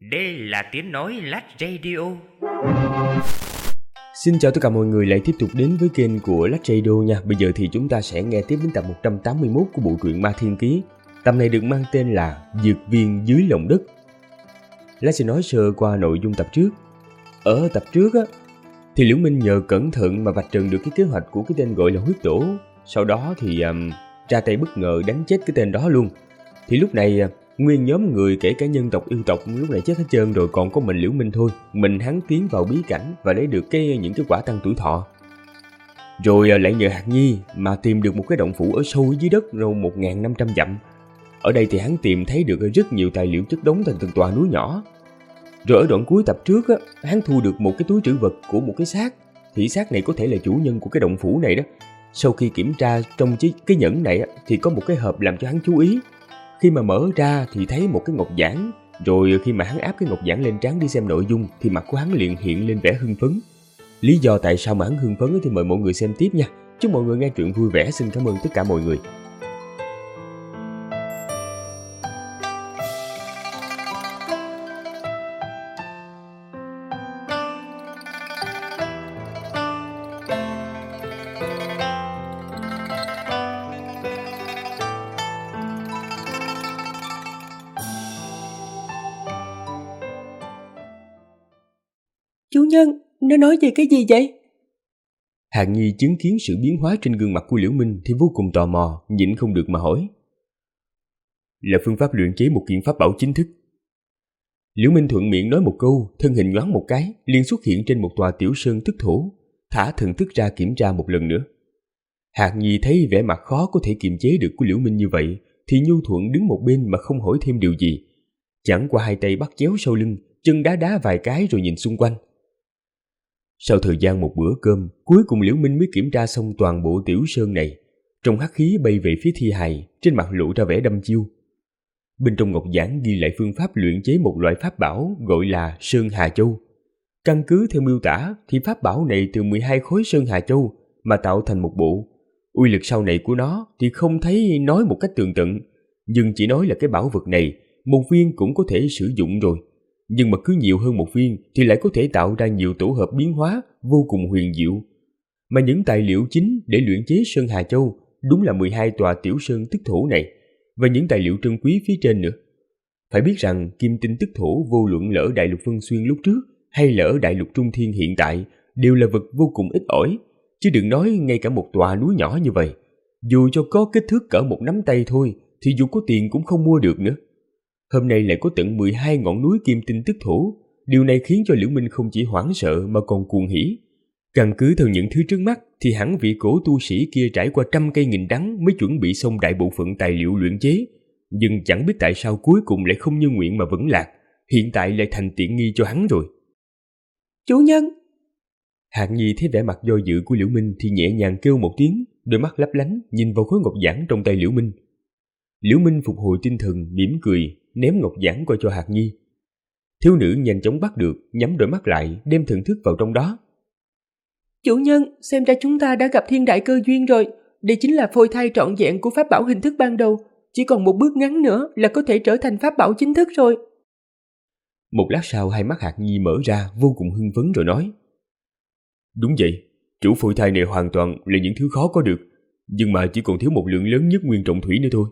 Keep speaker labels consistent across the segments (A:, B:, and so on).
A: Đây là tiếng nói Lách Radio.
B: Xin chào tất cả mọi người lại tiếp tục đến với kênh của Lách Radio nha. Bây giờ thì chúng ta sẽ nghe tiếp đến tập 181 của bộ truyện Ma Thiên Ký. Tập này được mang tên là Dược Viên Dưới Lòng Đất. Lách sẽ nói sơ qua nội dung tập trước. Ở tập trước á, thì Liễu Minh nhờ cẩn thận mà vạch trần được cái kế hoạch của cái tên gọi là Huyết Tổ. Sau đó thì ra tay bất ngờ đánh chết cái tên đó luôn. Thì lúc này nguyên nhóm người kể cả nhân tộc yêu tộc lúc này chết hết trơn rồi, còn có mình Liễu Minh thôi. Mình hắn tiến vào bí cảnh và lấy được những cái quả tăng tuổi thọ. Rồi lại nhờ Hạt Nhi mà tìm được một cái động phủ ở sâu dưới đất rộng 1.500 dặm. Ở đây thì hắn tìm thấy được rất nhiều tài liệu chất đống thành từng tòa núi nhỏ. Rồi ở đoạn cuối tập trước á, hắn thu được một cái túi trữ vật của một cái xác. Thì xác này có thể là chủ nhân của cái động phủ này đó. Sau khi kiểm tra trong cái nhẫn này á, thì có một cái hộp làm cho hắn chú ý. Khi mà mở ra thì thấy một cái ngọc giản. Rồi khi mà hắn áp cái ngọc giản lên trán đi xem nội dung thì mặt của hắn liền hiện lên vẻ hưng phấn. Lý do tại sao mà hắn hưng phấn thì mời mọi người xem tiếp nha. Chúc mọi người nghe truyện vui vẻ. Xin cảm ơn tất cả mọi người.
C: Chủ nhân, nó nói về cái gì vậy?
B: Hàn Nhi chứng kiến sự biến hóa trên gương mặt của Liễu Minh thì vô cùng tò mò, nhịn không được mà hỏi. Là phương pháp luyện chế một kiện pháp bảo chính thức. Liễu Minh thuận miệng nói một câu, thân hình nhoáng một cái, liền xuất hiện trên một tòa tiểu sơn tức thổ, thả thần thức ra kiểm tra một lần nữa. Hàn Nhi thấy vẻ mặt khó có thể kiềm chế được của Liễu Minh như vậy, thì nhu thuận đứng một bên mà không hỏi thêm điều gì. Chẳng qua hai tay bắt chéo sau lưng, chân đá vài cái rồi nhìn xung quanh. Sau thời gian một bữa cơm, cuối cùng Liễu Minh mới kiểm tra xong toàn bộ tiểu sơn này. Trong hắc khí bay về phía thi hài, trên mặt lộ ra vẻ đăm chiêu. Bên trong ngọc giản ghi lại phương pháp luyện chế một loại pháp bảo gọi là Sơn Hà Châu. Căn cứ theo miêu tả thì pháp bảo này từ 12 khối Sơn Hà Châu mà tạo thành một bộ. Uy lực sau này của nó thì không thấy nói một cách tường tận, nhưng chỉ nói là cái bảo vật này một viên cũng có thể sử dụng rồi. Nhưng mà cứ nhiều hơn một viên thì lại có thể tạo ra nhiều tổ hợp biến hóa vô cùng huyền diệu. Mà những tài liệu chính để luyện chế Sơn Hà Châu đúng là 12 tòa tiểu sơn tức thổ này, và những tài liệu trân quý phía trên nữa. Phải biết rằng kim tinh tức thổ vô luận lỡ đại lục Vân Xuyên lúc trước hay lỡ đại lục Trung Thiên hiện tại đều là vật vô cùng ít ỏi, chứ đừng nói ngay cả một tòa núi nhỏ như vậy. Dù cho có kích thước cỡ một nắm tay thôi thì dù có tiền cũng không mua được nữa. Hôm nay lại có tận 12 ngọn núi kim tinh tức thổ. Điều này khiến cho Liễu Minh không chỉ hoảng sợ mà còn cuồng hỉ. Căn cứ theo những thứ trước mắt thì hẳn vị cổ tu sĩ kia trải qua trăm cây nghìn đắng mới chuẩn bị xong đại bộ phận tài liệu luyện chế. Nhưng chẳng biết tại sao cuối cùng lại không như nguyện mà vẫn lạc. Hiện tại lại thành tiện nghi cho hắn rồi.
C: Chủ nhân!
B: Hàn Nhi thấy vẻ mặt do dự của Liễu Minh thì nhẹ nhàng kêu một tiếng, đôi mắt lấp lánh nhìn vào khối ngọc giản trong tay Liễu Minh. Liễu Minh phục hồi tinh thần, mỉm cười, ném ngọc giản qua cho Hạt Nhi. Thiếu nữ nhanh chóng bắt được, nhắm đôi mắt lại, đem thần thức vào trong đó.
C: Chủ nhân, xem ra chúng ta đã gặp thiên đại cơ duyên rồi. Đây chính là phôi thai trọn vẹn của pháp bảo hình thức ban đầu. Chỉ còn một bước ngắn nữa là có thể trở thành pháp bảo chính thức rồi.
B: Một lát sau hai mắt Hạt Nhi mở ra, vô cùng hưng phấn rồi nói. Đúng vậy, chủ phôi thai này hoàn toàn là những thứ khó có được, nhưng mà chỉ còn thiếu một lượng lớn nhất nguyên trọng thủy nữa thôi.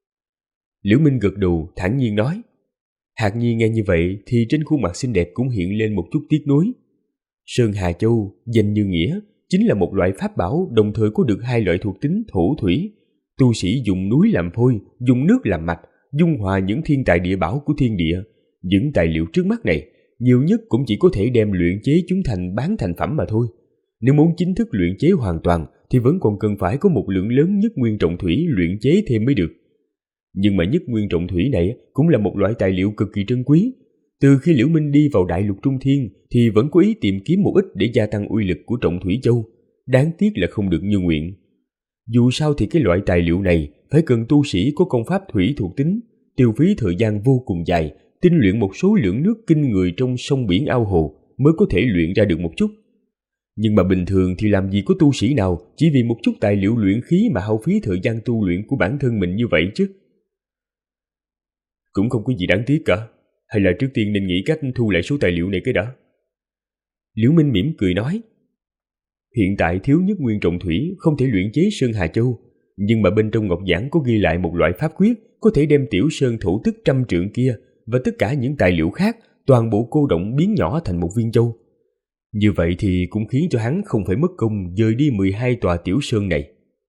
B: Liễu Minh gật đầu thản nhiên nói. Hạt Nhi nghe như vậy thì trên khuôn mặt xinh đẹp cũng hiện lên một chút tiếc nuối. Sơn Hà Châu danh như nghĩa chính là một loại pháp bảo đồng thời có được hai loại thuộc tính thổ thủy. Tu sĩ dùng núi làm phôi, dùng nước làm mạch, dung hòa những thiên tài địa bảo của thiên địa. Những tài liệu trước mắt này nhiều nhất cũng chỉ có thể đem luyện chế chúng thành bán thành phẩm mà thôi. Nếu muốn chính thức luyện chế hoàn toàn thì vẫn còn cần phải có một lượng lớn nhất nguyên trọng thủy luyện chế thêm mới được. Nhưng mà nhất nguyên trọng thủy này cũng là một loại tài liệu cực kỳ trân quý. Từ khi Liễu Minh đi vào đại lục Trung Thiên thì vẫn có ý tìm kiếm một ít để gia tăng uy lực của trọng thủy châu. Đáng tiếc là không được như nguyện. Dù sao thì cái loại tài liệu này phải cần tu sĩ có công pháp thủy thuộc tính, tiêu phí thời gian vô cùng dài, tinh luyện một số lượng nước kinh người trong sông biển ao hồ mới có thể luyện ra được một chút. Nhưng mà bình thường thì làm gì có tu sĩ nào chỉ vì một chút tài liệu luyện khí mà hao phí thời gian tu luyện của bản thân mình như vậy chứ. Cũng không có gì đáng tiếc cả. hay là trước tiên nên nghĩ cách thu lại số tài liệu này cái đã? Liễu Minh mỉm cười nói, hiện tại thiếu nhất nguyên trọng thủy không thể luyện chế Sơn Hà Châu, nhưng mà bên trong ngọc giản có ghi lại một loại pháp quyết có thể đem tiểu sơn thủ tức 100 trượng kia và tất cả những tài liệu khác toàn bộ cô động biến nhỏ thành một viên châu. Như vậy thì cũng khiến cho hắn không phải mất công dời đi 12 tòa tiểu sơn này.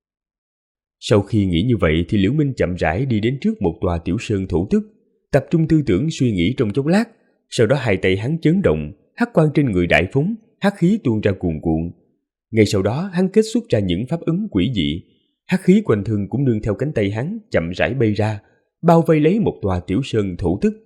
B: Sau khi nghĩ như vậy thì Liễu Minh chậm rãi đi đến trước một tòa tiểu sơn thủ tức, tập trung tư tưởng suy nghĩ trong chốc lát, sau đó hai tay hắn chấn động, hắc quang trên người đại phóng, hắc khí tuôn ra cuồn cuộn. Ngay sau đó hắn kết xuất ra những pháp ứng quỷ dị, hắc khí quanh thân cũng nương theo cánh tay hắn chậm rãi bay ra, bao vây lấy một tòa tiểu sơn thủ tức.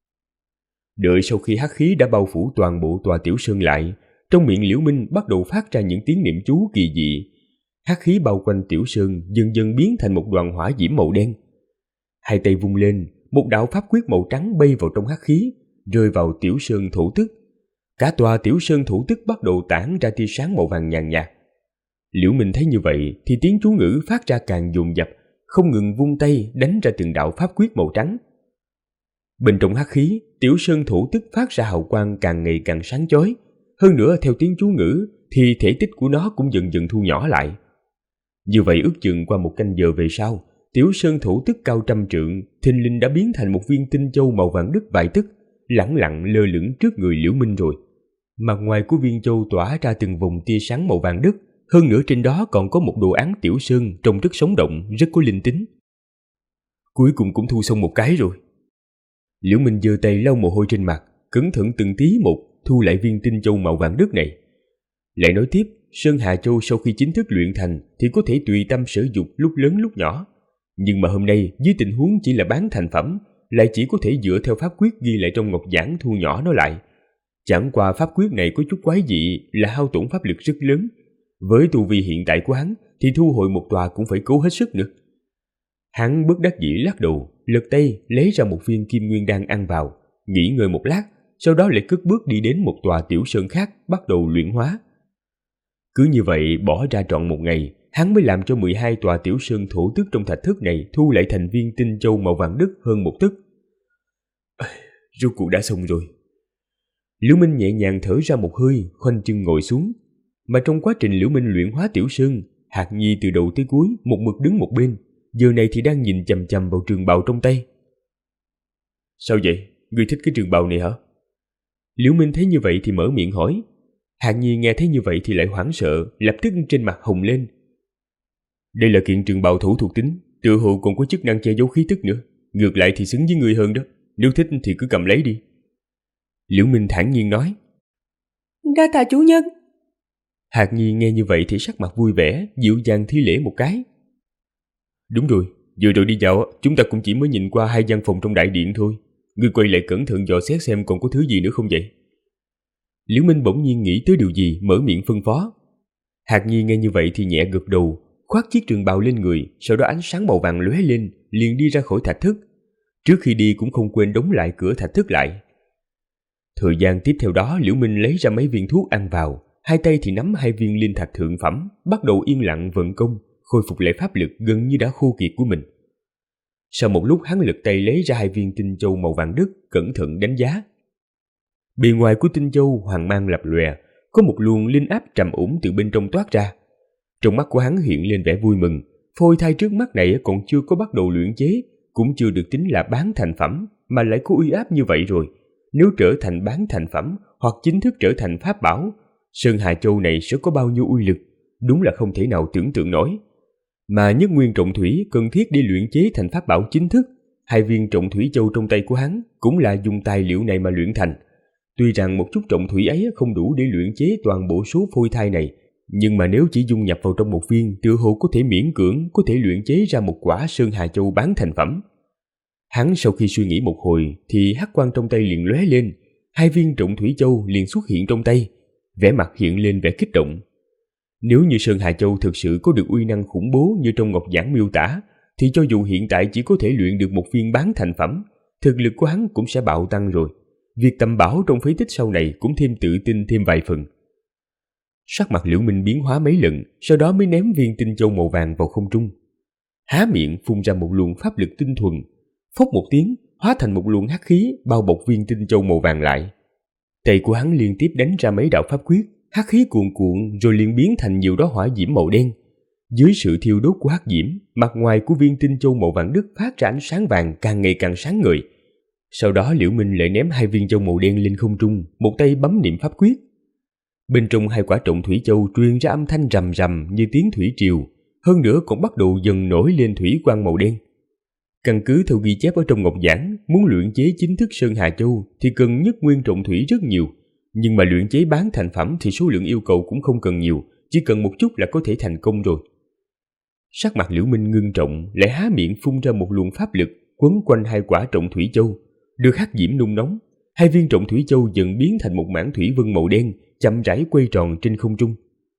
B: Đợi sau khi hắc khí đã bao phủ toàn bộ tòa tiểu sơn lại, trong miệng Liễu Minh bắt đầu phát ra những tiếng niệm chú kỳ dị. Hắc khí bao quanh tiểu sơn dần dần biến thành một đoàn hỏa diễm màu đen. Hai tay vung lên, một đạo pháp quyết màu trắng bay vào trong hắc khí, rơi vào tiểu sơn thủ tức. Cả tòa tiểu sơn thủ tức bắt đầu tản ra tia sáng màu vàng nhàn nhạt. Liễu Minh thấy như vậy thì tiếng chú ngữ phát ra càng dồn dập, không ngừng vung tay đánh ra từng đạo pháp quyết màu trắng. Bên trong hắc khí, tiểu sơn thủ tức phát ra hào quang càng ngày càng sáng chói. Hơn nữa theo tiếng chú ngữ thì thể tích của nó cũng dần dần thu nhỏ lại. Như vậy ước chừng qua một canh giờ về sau, tiểu sơn thủ tức cao 100 trượng thình lình đã biến thành một viên tinh châu màu vàng đất vài tấc, lẳng lặng lơ lửng trước người Liễu Minh rồi. Mặt ngoài của viên châu tỏa ra từng vòng tia sáng màu vàng đất, hơn nữa trên đó còn có một đồ án tiểu sơn trông rất sống động, rất có linh tính. Cuối cùng cũng thu xong một cái rồi. Liễu Minh giơ tay lau mồ hôi trên mặt, cẩn thận từng tí một thu lại viên tinh châu màu vàng đất này. Lại nói tiếp, Sơn Hà Châu sau khi chính thức luyện thành thì có thể tùy tâm sử dụng lúc lớn lúc nhỏ. Nhưng mà hôm nay dưới tình huống chỉ là bán thành phẩm, lại chỉ có thể dựa theo pháp quyết ghi lại trong ngọc giản thu nhỏ nó lại. Chẳng qua pháp quyết này có chút quái dị là hao tổn pháp lực rất lớn. Với tu vi hiện tại của hắn thì thu hồi một tòa cũng phải cố hết sức nữa. Hắn bất đắc dĩ lắc đầu, lật tay lấy ra một viên kim nguyên đan ăn vào, nghỉ ngơi một lát, sau đó lại cất bước đi đến một tòa tiểu sơn khác bắt đầu luyện hóa. Cứ như vậy bỏ ra trọn một ngày, hắn mới làm cho 12 tòa tiểu sơn thủ tức trong thạch thất này thu lại thành viên tinh châu màu vàng đất hơn một tấc. Rốt cuộc đã xong rồi. Liễu Minh nhẹ nhàng thở ra một hơi, khoanh chân ngồi xuống. Mà trong quá trình Liễu Minh luyện hóa tiểu sơn, Hạc Nhi từ đầu tới cuối một mực đứng một bên, giờ này thì đang nhìn chằm chằm vào trường bào trong tay. Sao vậy? Ngươi thích cái trường bào này hả? Liễu Minh thấy như vậy thì mở miệng hỏi. Hạc Nhi nghe thấy như vậy thì lại hoảng sợ, lập tức trên mặt hồng lên. Đây là kiện trường bào thủ thuộc tính, tựa hồ còn có chức năng che giấu khí tức nữa. Ngược lại thì xứng với ngươi hơn đó, nếu thích thì cứ cầm lấy đi. Liễu Minh thản nhiên nói.
C: Đa tạ chủ nhân.
B: Hạc Nhi nghe như vậy thì sắc mặt vui vẻ, dịu dàng thi lễ một cái. Đúng rồi, vừa rồi đi dạo chúng ta cũng chỉ mới nhìn qua 2 gian phòng trong đại điện thôi. Ngươi quay lại cẩn thận dò xét xem còn có thứ gì nữa không vậy? Liễu Minh bỗng nhiên nghĩ tới điều gì, mở miệng phân phó. Hạc Nhi nghe như vậy thì nhẹ gật đầu, khoác chiếc trường bào lên người, sau đó ánh sáng màu vàng lóe lên, liền đi ra khỏi thạch thất. Trước khi đi cũng không quên đóng lại cửa thạch thất lại. Thời gian tiếp theo đó, Liễu Minh lấy ra mấy viên thuốc ăn vào, hai tay thì nắm 2 viên linh thạch thượng phẩm, bắt đầu yên lặng vận công, khôi phục lại pháp lực gần như đã khô kiệt của mình. Sau một lúc hắn lật tay lấy ra 2 viên tinh châu màu vàng đất, cẩn thận đánh giá. Bề ngoài của tinh châu hoàng mang lập lòe, có một luồng linh áp trầm ổn từ bên trong toát ra. Trong mắt của hắn hiện lên vẻ vui mừng, phôi thai trước mắt này còn chưa có bắt đầu luyện chế, cũng chưa được tính là bán thành phẩm mà lại có uy áp như vậy rồi. Nếu trở thành bán thành phẩm hoặc chính thức trở thành pháp bảo, Sơn Hà Châu này sẽ có bao nhiêu uy lực, đúng là không thể nào tưởng tượng nổi. Mà nhất nguyên trọng thủy cần thiết để luyện chế thành pháp bảo chính thức, 2 viên trọng thủy châu trong tay của hắn cũng là dùng tài liệu này mà luyện thành. Tuy rằng một chút trọng thủy ấy không đủ để luyện chế toàn bộ số phôi thai này, nhưng mà nếu chỉ dung nhập vào trong một viên, tựa hồ có thể miễn cưỡng có thể luyện chế ra một quả Sơn Hà Châu bán thành phẩm. Hắn sau khi suy nghĩ một hồi thì hắc quang trong tay liền lóe lên, 2 viên trọng thủy châu liền xuất hiện trong tay, vẻ mặt hiện lên vẻ kích động. Nếu như Sơn Hà Châu thực sự có được uy năng khủng bố như trong ngọc giản miêu tả, thì cho dù hiện tại chỉ có thể luyện được một viên bán thành phẩm, thực lực của hắn cũng sẽ bạo tăng rồi. Việc tầm bảo trong phế tích sau này cũng thêm tự tin thêm vài phần. Sắc mặt Liễu Minh biến hóa mấy lần, sau đó mới ném viên tinh châu màu vàng vào không trung. Há miệng phun ra một luồng pháp lực tinh thuần, phốc một tiếng, hóa thành một luồng hắc khí bao bọc viên tinh châu màu vàng lại. Tay của hắn liên tiếp đánh ra mấy đạo pháp quyết, hắc khí cuồn cuộn rồi liền biến thành nhiều đóa hỏa diễm màu đen. Dưới sự thiêu đốt của hắc diễm, mặt ngoài của viên tinh châu màu vàng đất phát ra ánh sáng vàng càng ngày càng sáng ngời. Sau đó Liễu Minh lại ném 2 viên châu màu đen lên không trung, một tay bấm niệm pháp quyết. Bên trong 2 quả trọng thủy châu truyền ra âm thanh rầm rầm như tiếng thủy triều, hơn nữa còn bắt đầu dần nổi lên thủy quang màu đen. Căn cứ theo ghi chép ở trong ngọc giảng, muốn luyện chế chính thức Sơn Hà Châu thì cần nhất nguyên trọng thủy rất nhiều, nhưng mà luyện chế bán thành phẩm thì số lượng yêu cầu cũng không cần nhiều, chỉ cần một chút là có thể thành công rồi. Sắc mặt Liễu Minh ngưng trọng, lại há miệng phun ra một luồng pháp lực quấn quanh 2 quả trọng thủy châu, được hắc diễm nung nóng. 2 viên trọng thủy châu dần biến thành một mảng thủy vân màu đen, chậm rãi quay tròn trên không trung.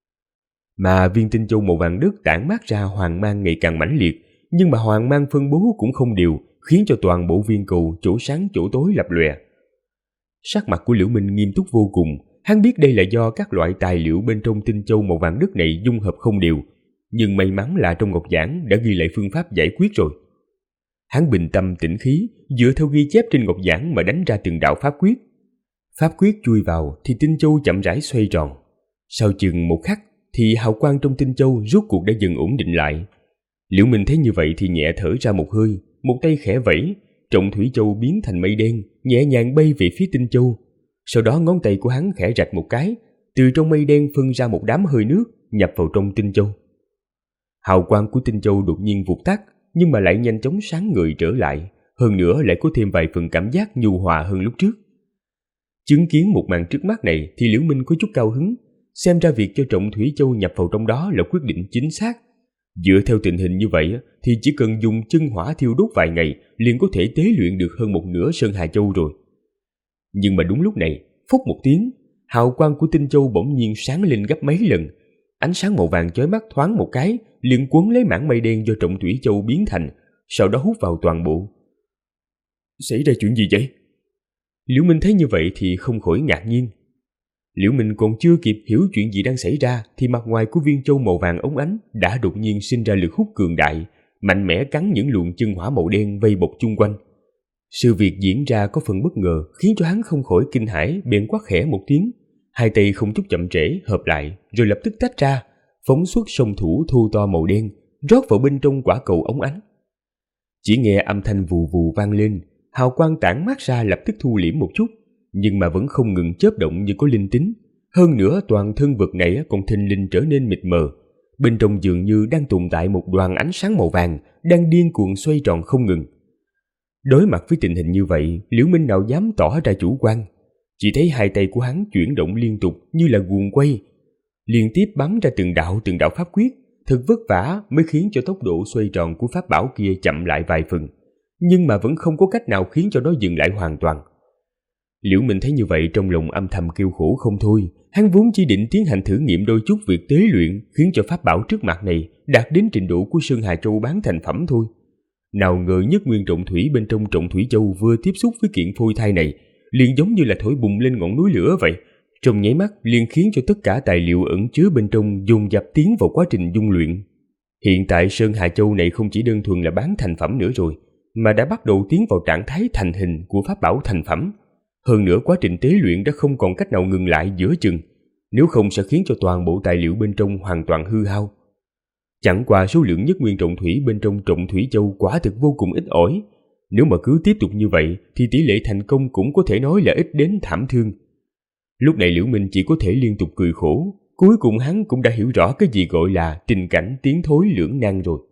B: Mà viên tinh châu màu vàng đất tản mát ra hoàng mang ngày càng mãnh liệt, nhưng mà hoàng mang phân bố cũng không đều, khiến cho toàn bộ viên cầu chỗ sáng chỗ tối lập lòe. Sắc mặt của Liễu Minh nghiêm túc vô cùng, hắn biết đây là do các loại tài liệu bên trong tinh châu màu vàng đất này dung hợp không đều, nhưng may mắn là trong ngọc giảng đã ghi lại phương pháp giải quyết rồi. Hắn bình tâm tĩnh khí, dựa theo ghi chép trên ngọc giảng mà đánh ra từng đạo pháp quyết. Pháp quyết chui vào thì tinh châu chậm rãi xoay tròn. Sau chừng một khắc thì hào quang trong tinh châu rốt cuộc đã dần ổn định lại. Liễu Minh thấy như vậy thì nhẹ thở ra một hơi, một tay khẽ vẫy, trọng thủy châu biến thành mây đen, nhẹ nhàng bay về phía tinh châu. Sau đó ngón tay của hắn khẽ rạch một cái, từ trong mây đen phân ra một đám hơi nước nhập vào trong tinh châu. Hào quang của tinh châu đột nhiên vụt tắt, nhưng mà lại nhanh chóng sáng ngời trở lại, hơn nữa lại có thêm vài phần cảm giác nhu hòa hơn lúc trước. Chứng kiến một màn trước mắt này thì Liễu Minh có chút cao hứng, xem ra việc cho trọng thủy châu nhập vào trong đó là quyết định chính xác. Dựa theo tình hình như vậy thì chỉ cần dùng chân hỏa thiêu đốt vài ngày liền có thể tế luyện được hơn một nửa Sơn Hà Châu rồi. Nhưng mà đúng lúc này, phốc một tiếng, hào quang của tinh châu bỗng nhiên sáng lên gấp mấy lần. Ánh sáng màu vàng chói mắt thoáng một cái, liền quấn lấy mảng mây đen do trọng thủy châu biến thành, sau đó hút vào toàn bộ. Xảy ra chuyện gì vậy? Liễu Minh thấy như vậy thì không khỏi ngạc nhiên. Liễu Minh còn chưa kịp hiểu chuyện gì đang xảy ra thì mặt ngoài của viên châu màu vàng óng ánh đã đột nhiên sinh ra lực hút cường đại, mạnh mẽ cắn những luồng chân hỏa màu đen vây bọc chung quanh. Sự việc diễn ra có phần bất ngờ khiến cho hắn không khỏi kinh hãi, bèn quát khẽ một tiếng. 2 tay không chút chậm trễ hợp lại rồi lập tức tách ra, phóng xuất song thủ thô to màu đen rót vào bên trong quả cầu óng ánh. Chỉ nghe âm thanh vù vù vang lên, hào quang tản mát ra lập tức thu liễm một chút, nhưng mà vẫn không ngừng chớp động như có linh tính. Hơn nữa toàn thân vật này còn thình lình trở nên mịt mờ, bên trong dường như đang tồn tại một đoàn ánh sáng màu vàng đang điên cuồng xoay tròn không ngừng. Đối mặt với tình hình như vậy, Liễu Minh nào dám tỏ ra chủ quan, chỉ thấy 2 tay của hắn chuyển động liên tục như là guồng quay, liên tiếp bắn ra từng đạo pháp quyết, thật vất vả mới khiến cho tốc độ xoay tròn của pháp bảo kia chậm lại vài phần, nhưng mà vẫn không có cách nào khiến cho nó dừng lại hoàn toàn. Liễu Minh thấy như vậy trong lòng âm thầm kêu khổ không thôi, hắn vốn chỉ định tiến hành thử nghiệm đôi chút việc tế luyện khiến cho pháp bảo trước mặt này đạt đến trình độ của Sơn Hà Châu bán thành phẩm thôi. Nào ngờ nhất nguyên trọng thủy bên trong trọng thủy châu vừa tiếp xúc với kiện phôi thai này, liền giống như là thổi bùng lên ngọn núi lửa vậy, trong nháy mắt liền khiến cho tất cả tài liệu ẩn chứa bên trong dồn dập tiến vào quá trình dung luyện. Hiện tại Sơn Hà Châu này không chỉ đơn thuần là bán thành phẩm nữa rồi, mà đã bắt đầu tiến vào trạng thái thành hình của pháp bảo thành phẩm. Hơn nữa quá trình tế luyện đã không còn cách nào ngừng lại giữa chừng, nếu không sẽ khiến cho toàn bộ tài liệu bên trong hoàn toàn hư hao. Chẳng qua số lượng nhất nguyên trọng thủy bên trong trọng thủy châu quả thực vô cùng ít ỏi, nếu mà cứ tiếp tục như vậy thì tỷ lệ thành công cũng có thể nói là ít đến thảm thương. Lúc này Liễu Minh chỉ có thể liên tục cười khổ, cuối cùng hắn cũng đã hiểu rõ cái gì gọi là tình cảnh tiến thối lưỡng nan rồi.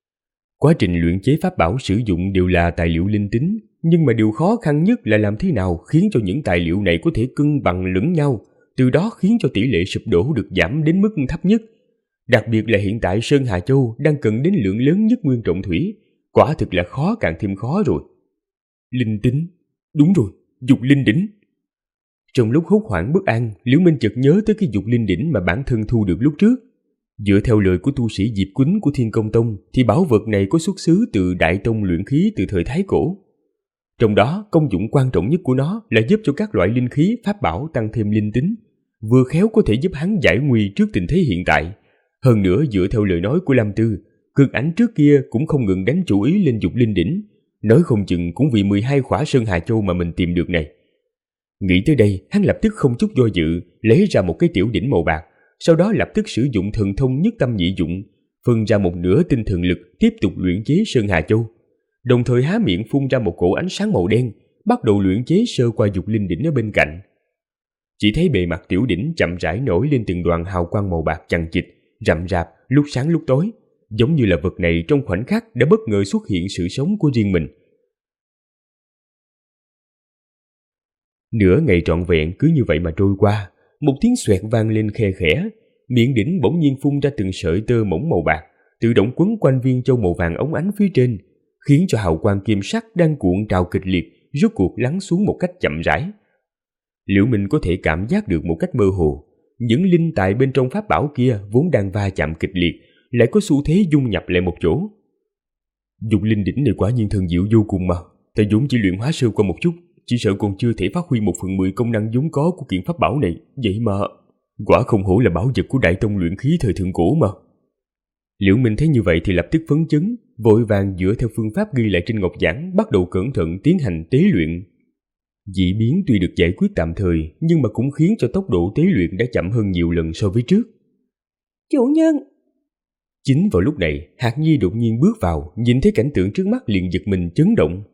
B: Quá trình luyện chế pháp bảo sử dụng đều là tài liệu linh tính, nhưng mà điều khó khăn nhất là làm thế nào khiến cho những tài liệu này có thể cân bằng lẫn nhau, từ đó khiến cho tỷ lệ sụp đổ được giảm đến mức thấp nhất. Đặc biệt là hiện tại Sơn Hà Châu đang cần đến lượng lớn nhất nguyên trọng thủy, quả thực là khó càng thêm khó rồi. Linh tính, đúng rồi, dục linh đỉnh. Trong lúc hốt hoảng bất an, Liễu Minh chợt nhớ tới cái dục linh đỉnh mà bản thân thu được lúc trước. Dựa theo lời của tu sĩ Diệp Quýnh của Thiên Công Tông thì bảo vật này có xuất xứ từ Đại Tông luyện khí từ thời Thái Cổ. Trong đó, công dụng quan trọng nhất của nó là giúp cho các loại linh khí, pháp bảo tăng thêm linh tính, vừa khéo có thể giúp hắn giải nguy trước tình thế hiện tại. Hơn nữa, dựa theo lời nói của Lam Tư, Cực Ảnh trước kia cũng không ngừng đánh chủ ý lên dục linh đỉnh, Nói không chừng cũng vì 12 khỏa Sơn Hà Châu mà mình tìm được này. Nghĩ tới đây, hắn lập tức không chút do dự, lấy ra một cái tiểu đỉnh màu bạc, sau đó lập tức sử dụng thần thông nhất tâm nhị dụng, phân ra một nửa tinh thần lực tiếp tục luyện chế Sơn Hà Châu. Đồng thời há miệng phun ra một cổ ánh sáng màu đen, bắt đầu luyện chế sơ qua dục linh đỉnh ở bên cạnh. Chỉ thấy bề mặt tiểu đỉnh chậm rãi nổi lên từng đoàn hào quang màu bạc chằng chịt, rậm rạp, lúc sáng lúc tối, giống như là vật này trong khoảnh khắc đã bất ngờ xuất hiện sự sống của riêng mình. Nửa ngày trọn vẹn cứ như vậy mà trôi qua, một tiếng xoẹt vang lên khe khẽ, miệng đỉnh bỗng nhiên phun ra từng sợi tơ mỏng màu bạc, tự động quấn quanh viên châu màu vàng óng ánh phía trên, khiến cho hào quang kim sắc đang cuộn trào kịch liệt rốt cuộc lắng xuống một cách chậm rãi. Liễu Minh có thể cảm giác được một cách mơ hồ, những linh tài bên trong pháp bảo kia vốn đang va chạm kịch liệt, lại có xu thế dung nhập lại một chỗ. Dục linh đỉnh này quả nhiên thần diệu vô cùng mà, ta vốn chỉ luyện hóa sơ qua một chút, chỉ sợ còn chưa thể phát huy 1/10 công năng vốn có của kiện pháp bảo này, vậy mà quả không hổ là bảo vật của Đại Tông luyện khí thời thượng cổ mà. Liễu Minh thấy như vậy thì lập tức phấn chấn, vội vàng dựa theo phương pháp ghi lại trên ngọc giảng, bắt đầu cẩn thận tiến hành tế luyện. Dị biến tuy được giải quyết tạm thời, nhưng mà cũng khiến cho tốc độ tế luyện đã chậm hơn nhiều lần so với trước.
C: Chủ nhân!
B: Chính vào lúc này, Hạc Nhi đột nhiên bước vào, nhìn thấy cảnh tượng trước mắt liền giật mình chấn động.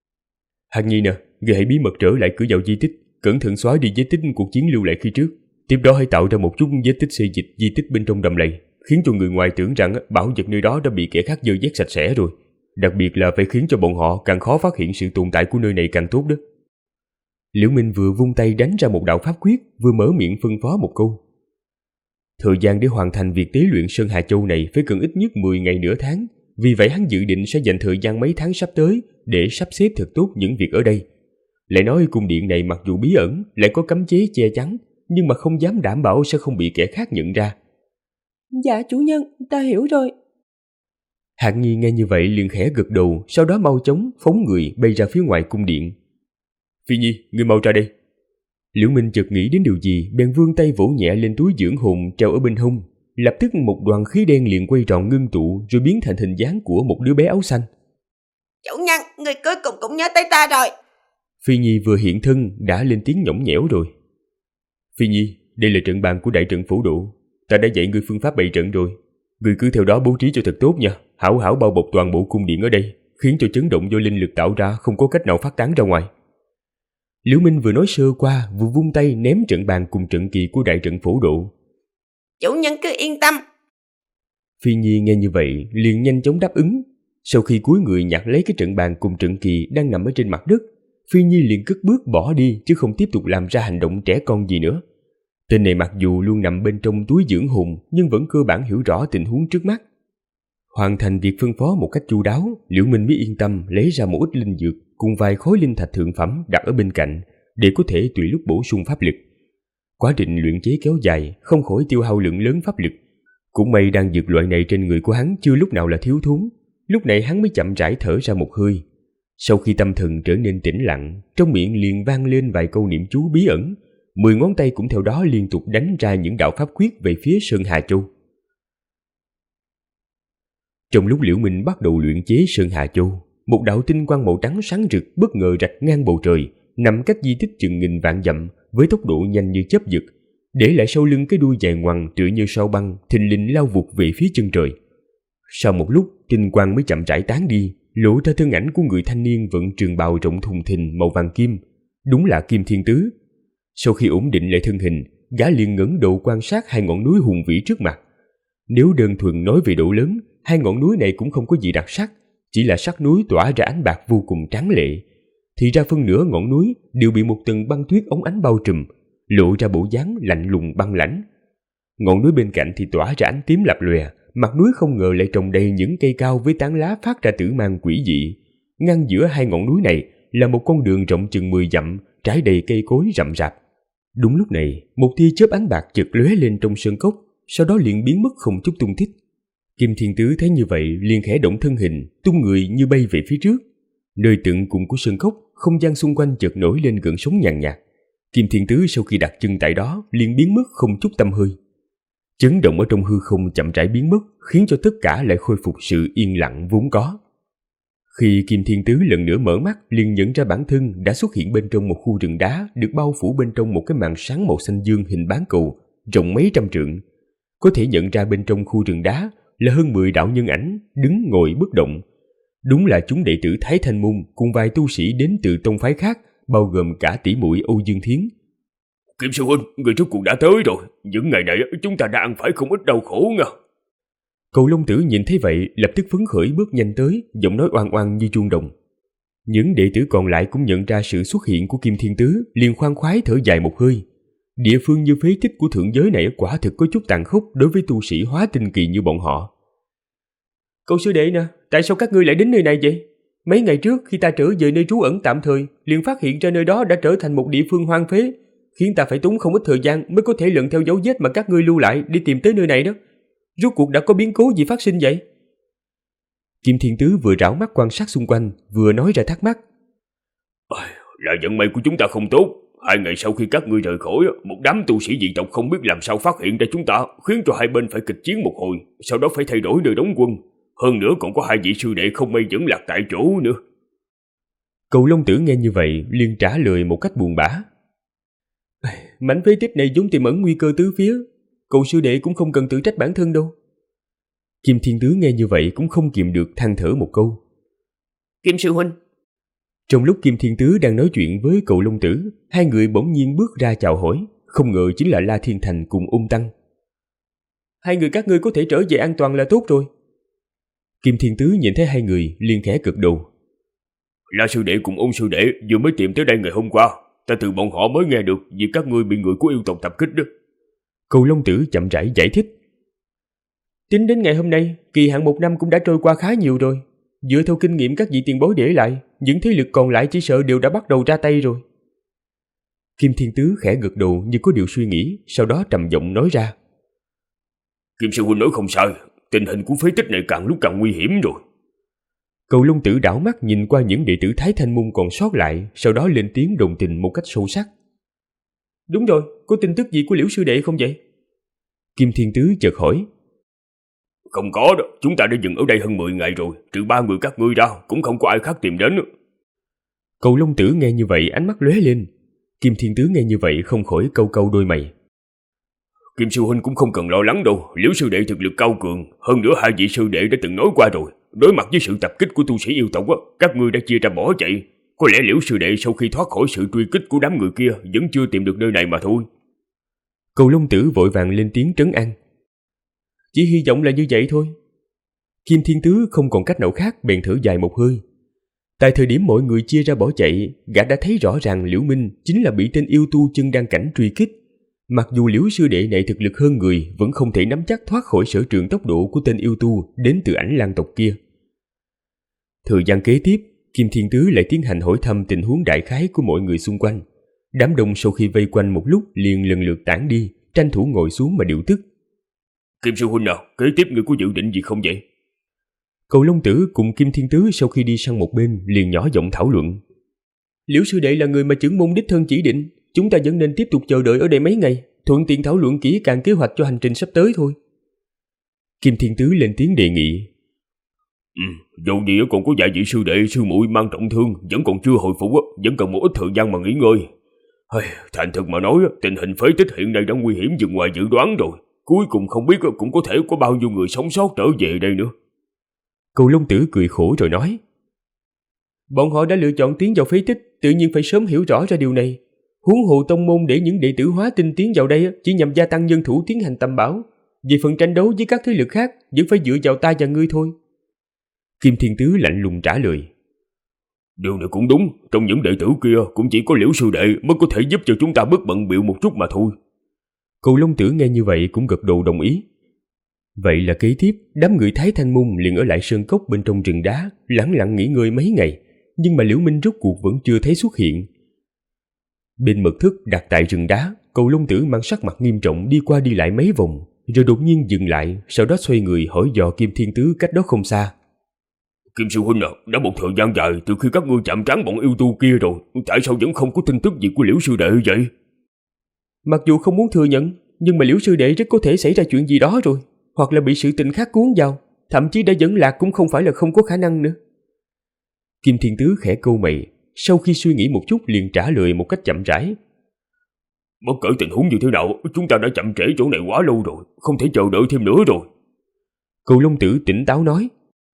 B: Hạc Nhi nè, người hãy bí mật trở lại cửa vào di tích, cẩn thận xóa đi vết tích cuộc chiến lưu lại khi trước. Tiếp đó hãy tạo ra một chút vết tích xê dịch di tích bên trong đầm lầy, khiến cho người ngoài tưởng rằng bảo vật nơi đó đã bị kẻ khác dơ dét sạch sẽ rồi. Đặc biệt là phải khiến cho bọn họ càng khó phát hiện sự tồn tại của nơi này càng tốt đó. Liễu Minh vừa vung tay đánh ra một đạo pháp quyết, vừa mở miệng phân phó một câu. Thời gian để hoàn thành việc tế luyện Sơn Hà Châu này phải cần ít nhất 10 ngày nửa tháng, vì vậy hắn dự định sẽ dành thời gian mấy tháng sắp tới để sắp xếp thật tốt những việc ở đây. Lại nói cung điện này mặc dù bí ẩn, lại có cấm chế che chắn, nhưng mà không dám đảm bảo sẽ không bị kẻ khác nhận ra.
C: Dạ chủ nhân, ta hiểu rồi.
B: Hạng Nhi nghe như vậy liền khẽ gật đầu, sau đó mau chóng phóng người bay ra phía ngoài cung điện. Phi Nhi, ngươi mau ra đây. Liễu Minh chợt nghĩ đến điều gì, bèn vươn tay vỗ nhẹ lên túi dưỡng hồn treo ở bên hông. Lập tức một đoàn khí đen liền quay tròn ngưng tụ, rồi biến thành hình dáng của một đứa bé áo xanh.
D: Chủ nhân, người cuối cùng cũng nhớ tới ta rồi.
B: Phi Nhi vừa hiện thân đã lên tiếng nhõng nhẽo rồi. Phi Nhi, đây là trận bàn của đại trận phủ độ. Ta đã dạy ngươi phương pháp bày trận rồi. Ngươi cứ theo đó bố trí cho thật tốt nha. Hảo hảo bao bọc toàn bộ cung điện ở đây, khiến cho chấn động do linh lực tạo ra không có cách nào phát tán ra ngoài. Liễu Minh vừa nói sơ qua, vừa vung tay ném trận bàn cùng trận kỳ của đại trận phủ độ.
D: Chủ nhân cứ yên tâm.
B: Phi Nhi nghe như vậy liền nhanh chóng đáp ứng. Sau khi cúi người nhặt lấy cái trận bàn cùng trận kỳ đang nằm ở trên mặt đất, Phi Nhi liền cất bước bỏ đi, chứ không tiếp tục làm ra hành động trẻ con gì nữa. Tên này mặc dù luôn nằm bên trong túi dưỡng hồn, nhưng vẫn cơ bản hiểu rõ tình huống trước mắt. Hoàn thành việc phân phó một cách chu đáo, Liễu Minh mới yên tâm lấy ra một ít linh dược cùng vài khối linh thạch thượng phẩm đặt ở bên cạnh để có thể tùy lúc bổ sung pháp lực. Quá trình luyện chế kéo dài, không khỏi tiêu hao lượng lớn pháp lực. Cũng may đan dược loại này trên người của hắn chưa lúc nào là thiếu thốn. Lúc này hắn mới chậm rãi thở ra một hơi. Sau khi tâm thần trở nên tĩnh lặng, trong miệng liền vang lên vài câu niệm chú bí ẩn. 10 ngón tay cũng theo đó liên tục đánh ra những đạo pháp quyết về phía Sơn Hà Châu. Trong lúc Liễu Minh bắt đầu luyện chế Sơn Hà Châu, một đạo tinh quang màu trắng sáng rực bất ngờ rạch ngang bầu trời, nằm cách di tích chừng nghìn vạn dặm với tốc độ nhanh như chớp giật, để lại sau lưng cái đuôi dài ngoằng tựa như sao băng, thình lình lao vụt về phía chân trời. Sau một lúc, tinh quang mới chậm rãi tán đi, lộ ra thân ảnh của người thanh niên vận trường bào rộng thùng thình màu vàng kim, đúng là Kim Thiên Tứ. Sau khi ổn định lại thân hình, gã liền ngẩng đầu quan sát hai ngọn núi hùng vĩ trước mặt. Nếu đơn thuần nói về độ lớn, hai ngọn núi này cũng không có gì đặc sắc, chỉ là sắc núi tỏa ra ánh bạc vô cùng tráng lệ. Thì ra phân nửa ngọn núi đều bị một tầng băng tuyết óng ánh bao trùm, lộ ra bộ dáng lạnh lùng băng lãnh. Ngọn núi bên cạnh thì tỏa ra ánh tím lập lòe, mặt núi không ngờ lại trồng đầy những cây cao với tán lá phát ra tử mang quỷ dị. Ngăn giữa hai ngọn núi này là một con đường rộng chừng 10 dặm, trải đầy cây cối rậm rạp. Đúng lúc này, một tia chớp ánh bạc chợt lóe lên trong sơn cốc, sau đó liền biến mất không chút tung tích. Kim Thiên Tứ thấy như vậy liền khẽ động thân hình, tung người như bay về phía trước. Nơi tận cùng của sơn cốc, không gian xung quanh chợt nổi lên gợn sóng nhàn nhạt. Kim Thiên Tứ sau khi đặt chân tại đó liền biến mất không chút tăm hơi. Chấn động ở trong hư không chậm rãi biến mất, khiến cho tất cả lại khôi phục sự yên lặng vốn có. Khi Kim Thiên Tứ lần nữa mở mắt, liền nhận ra bản thân đã xuất hiện bên trong một khu rừng đá được bao phủ bên trong một cái màn sáng màu xanh dương hình bán cầu, rộng mấy trăm trượng. Có thể nhận ra bên trong khu rừng đá là hơn 10 đạo nhân ảnh, đứng ngồi bất động. Đúng là chúng đệ tử Thái Thanh Môn cùng vài tu sĩ đến từ tông phái khác, bao gồm cả tỷ muội Âu Dương Thiến.
E: Kim sư huynh, người rốt cuộc đã tới rồi. Những ngày này chúng ta đã ăn phải không ít đau khổ nha.
B: Cậu Long Tử nhìn thấy vậy, lập tức phấn khởi bước nhanh tới, giọng nói oang oang như chuông đồng. Những đệ tử còn lại cũng nhận ra sự xuất hiện của Kim Thiên Tứ, liền khoan khoái thở dài một hơi. Địa phương như phế tích của thượng giới này quả thực có chút tàn khốc đối với tu sĩ hóa tinh kỳ như bọn họ.
C: Cậu sư đệ nè, tại sao các ngươi lại đến nơi này vậy? Mấy ngày trước khi ta trở về nơi trú ẩn tạm thời, liền phát hiện ra nơi đó đã trở thành một địa phương hoang phế, khiến ta phải tốn không ít thời gian mới có thể lần theo dấu vết mà các ngươi lưu lại đi tìm tới nơi này đó. Rốt cuộc đã có biến cố gì phát sinh vậy?
B: Kim Thiên Tứ vừa rảo mắt quan sát xung quanh, vừa nói ra thắc mắc.
E: Là vận may của chúng ta không tốt. 2 ngày sau khi các ngươi rời khỏi, một đám tu sĩ dị tộc không biết làm sao phát hiện ra chúng ta, khiến cho hai bên phải kịch chiến một hồi, sau đó phải thay đổi nơi đóng quân. Hơn nữa còn có 2 vị sư đệ không may vẫn lạc tại chỗ nữa.
B: Cậu Long Tử nghe như vậy liền trả lời một cách buồn bã.
C: Mảnh phế tích này vốn tiềm ẩn nguy cơ tứ phía, cậu sư đệ cũng không cần tự trách bản thân đâu.
B: Kim Thiên Tứ nghe như vậy cũng không kìm được than thở một câu.
D: Kim sư huynh.
B: Trong lúc Kim Thiên Tứ đang nói chuyện với cậu Long Tử, hai người bỗng nhiên bước ra chào hỏi, không ngờ chính là La Thiên Thành cùng Ung Tăng.
C: Hai người các ngươi có thể trở về an toàn là tốt rồi.
B: Kim Thiên Tứ nhìn thấy hai người liền khẽ gật đầu.
E: La sư đệ cùng Ung sư đệ vừa mới tìm tới đây ngày hôm qua, ta từ bọn họ mới nghe được việc các ngươi bị người của yêu tộc tập kích đó.
B: Cậu Long Tử chậm rãi giải thích.
C: Tính đến ngày hôm nay, kỳ hạn 1 năm cũng đã trôi qua khá nhiều rồi. Dựa theo kinh nghiệm các vị tiền bối để lại, những thế lực còn lại chỉ sợ đều đã bắt đầu ra tay rồi.
B: Kim Thiên Tứ khẽ gật đầu như có điều suy nghĩ, sau đó trầm giọng nói ra.
E: Kim sư huynh nói không sai, tình hình của phế tích này càng lúc càng nguy hiểm rồi.
B: Cậu Long Tử đảo mắt nhìn qua những đệ tử Thái Thanh Môn còn sót lại, sau đó lên tiếng đồng tình một cách sâu sắc.
C: Đúng rồi, có tin tức gì của Liễu sư đệ không vậy?
B: Kim Thiên Tứ chợt hỏi.
E: Không có đâu, chúng ta đã dừng ở đây hơn 10 ngày rồi, trừ 3 người các ngươi ra, cũng không có ai khác tìm đến.
B: Cậu Long Tử nghe như vậy ánh mắt lóe lên. Kim Thiên Tứ nghe như vậy không khỏi cau cau đôi mày.
E: Kim sư huynh cũng không cần lo lắng đâu, Liễu sư đệ thực lực cao cường, hơn nữa 2 vị sư đệ đã từng nói qua rồi, đối mặt với sự tập kích của tu sĩ yêu tộc, các ngươi đã chia ra bỏ chạy. Có lẽ Liễu sư đệ sau khi thoát khỏi sự truy kích của đám người kia vẫn chưa tìm được nơi này mà thôi.
B: Cậu Long Tử vội vàng lên tiếng trấn an.
C: Chỉ hy vọng là như vậy thôi.
B: Kim Thiên Tứ không còn cách nào khác bèn thở dài một hơi. Tại thời điểm mọi người chia ra bỏ chạy, gã đã thấy rõ ràng Liễu Minh chính là bị tên yêu tu chân đan cảnh truy kích. Mặc dù Liễu sư đệ này thực lực hơn người, vẫn không thể nắm chắc thoát khỏi sở trường tốc độ của tên yêu tu đến từ Ảnh Lang tộc kia. Thời gian kế tiếp, Kim Thiên Tứ lại tiến hành hỏi thăm tình huống đại khái của mọi người xung quanh. Đám đông sau khi vây quanh một lúc liền lần lượt tản đi, tranh thủ ngồi xuống mà điều tức.
E: Kim sư huynh nào, kế tiếp ngươi có dự định gì không vậy?
B: Cậu Long Tử cùng Kim Thiên Tứ sau khi đi sang một bên liền nhỏ giọng thảo luận.
C: Liễu sư đệ là người mà trưởng môn đích thân chỉ định, chúng ta vẫn nên tiếp tục chờ đợi ở đây mấy ngày, thuận tiện thảo luận kỹ càng kế hoạch cho hành trình sắp tới thôi.
B: Kim Thiên Tứ lên tiếng đề nghị.
E: Dầu gì còn có vài vị sư đệ sư muội mang trọng thương vẫn còn chưa hồi phục, vẫn cần một ít thời gian mà nghỉ ngơi. Thành thực mà nói, tình hình phế tích hiện nay đã nguy hiểm vượt ngoài dự đoán rồi. Cuối cùng không biết cũng có thể có bao nhiêu người sống sót trở về đây nữa.
B: Cậu Long Tử cười khổ rồi nói.
C: Bọn họ đã lựa chọn tiến vào phế tích, tự nhiên phải sớm hiểu rõ ra điều này. Huống hồ tông môn để những đệ tử hóa tinh tiến vào đây chỉ nhằm gia tăng nhân thủ tiến hành tầm bảo. Về phần tranh đấu với các thế lực khác vẫn phải dựa vào ta và ngươi thôi.
B: Kim Thiên Tứ lạnh lùng trả lời.
E: Điều này cũng đúng, trong những đệ tử kia cũng chỉ có Liễu sư đệ mới có thể giúp cho chúng ta bớt bận bịu một chút mà thôi.
B: Cậu Long Tử nghe như vậy cũng gật đầu đồng ý. Vậy là kế tiếp, đám người Thái Thanh Môn liền ở lại sơn cốc bên trong rừng đá, lẳng lặng nghỉ ngơi mấy ngày, nhưng mà Liễu Minh rốt cuộc vẫn chưa thấy xuất hiện. Bên mật thất đặt tại rừng đá, cậu Long Tử mang sắc mặt nghiêm trọng đi qua đi lại mấy vòng, rồi đột nhiên dừng lại, sau đó xoay người hỏi dò Kim Thiên Tứ cách đó không xa.
E: Kim sư huynh đã một thời gian dài từ khi các ngươi chạm trán bọn yêu tu kia rồi, tại sao vẫn không có tin tức gì của Liễu sư đệ vậy?
C: Mặc dù không muốn thừa nhận, nhưng mà Liễu sư đệ rất có thể xảy ra chuyện gì đó rồi, hoặc là bị sự tình khác cuốn vào, thậm chí đã dẫn lạc cũng không phải là không có khả năng nữa.
B: Kim Thiên Tứ khẽ cau mày, sau khi suy nghĩ một chút liền trả lời một cách chậm rãi.
E: Bất kể tình huống như thế nào, chúng ta đã chậm trễ chỗ này quá lâu rồi, không thể chờ đợi thêm nữa rồi.
B: Cầu Long Tử tỉnh táo nói.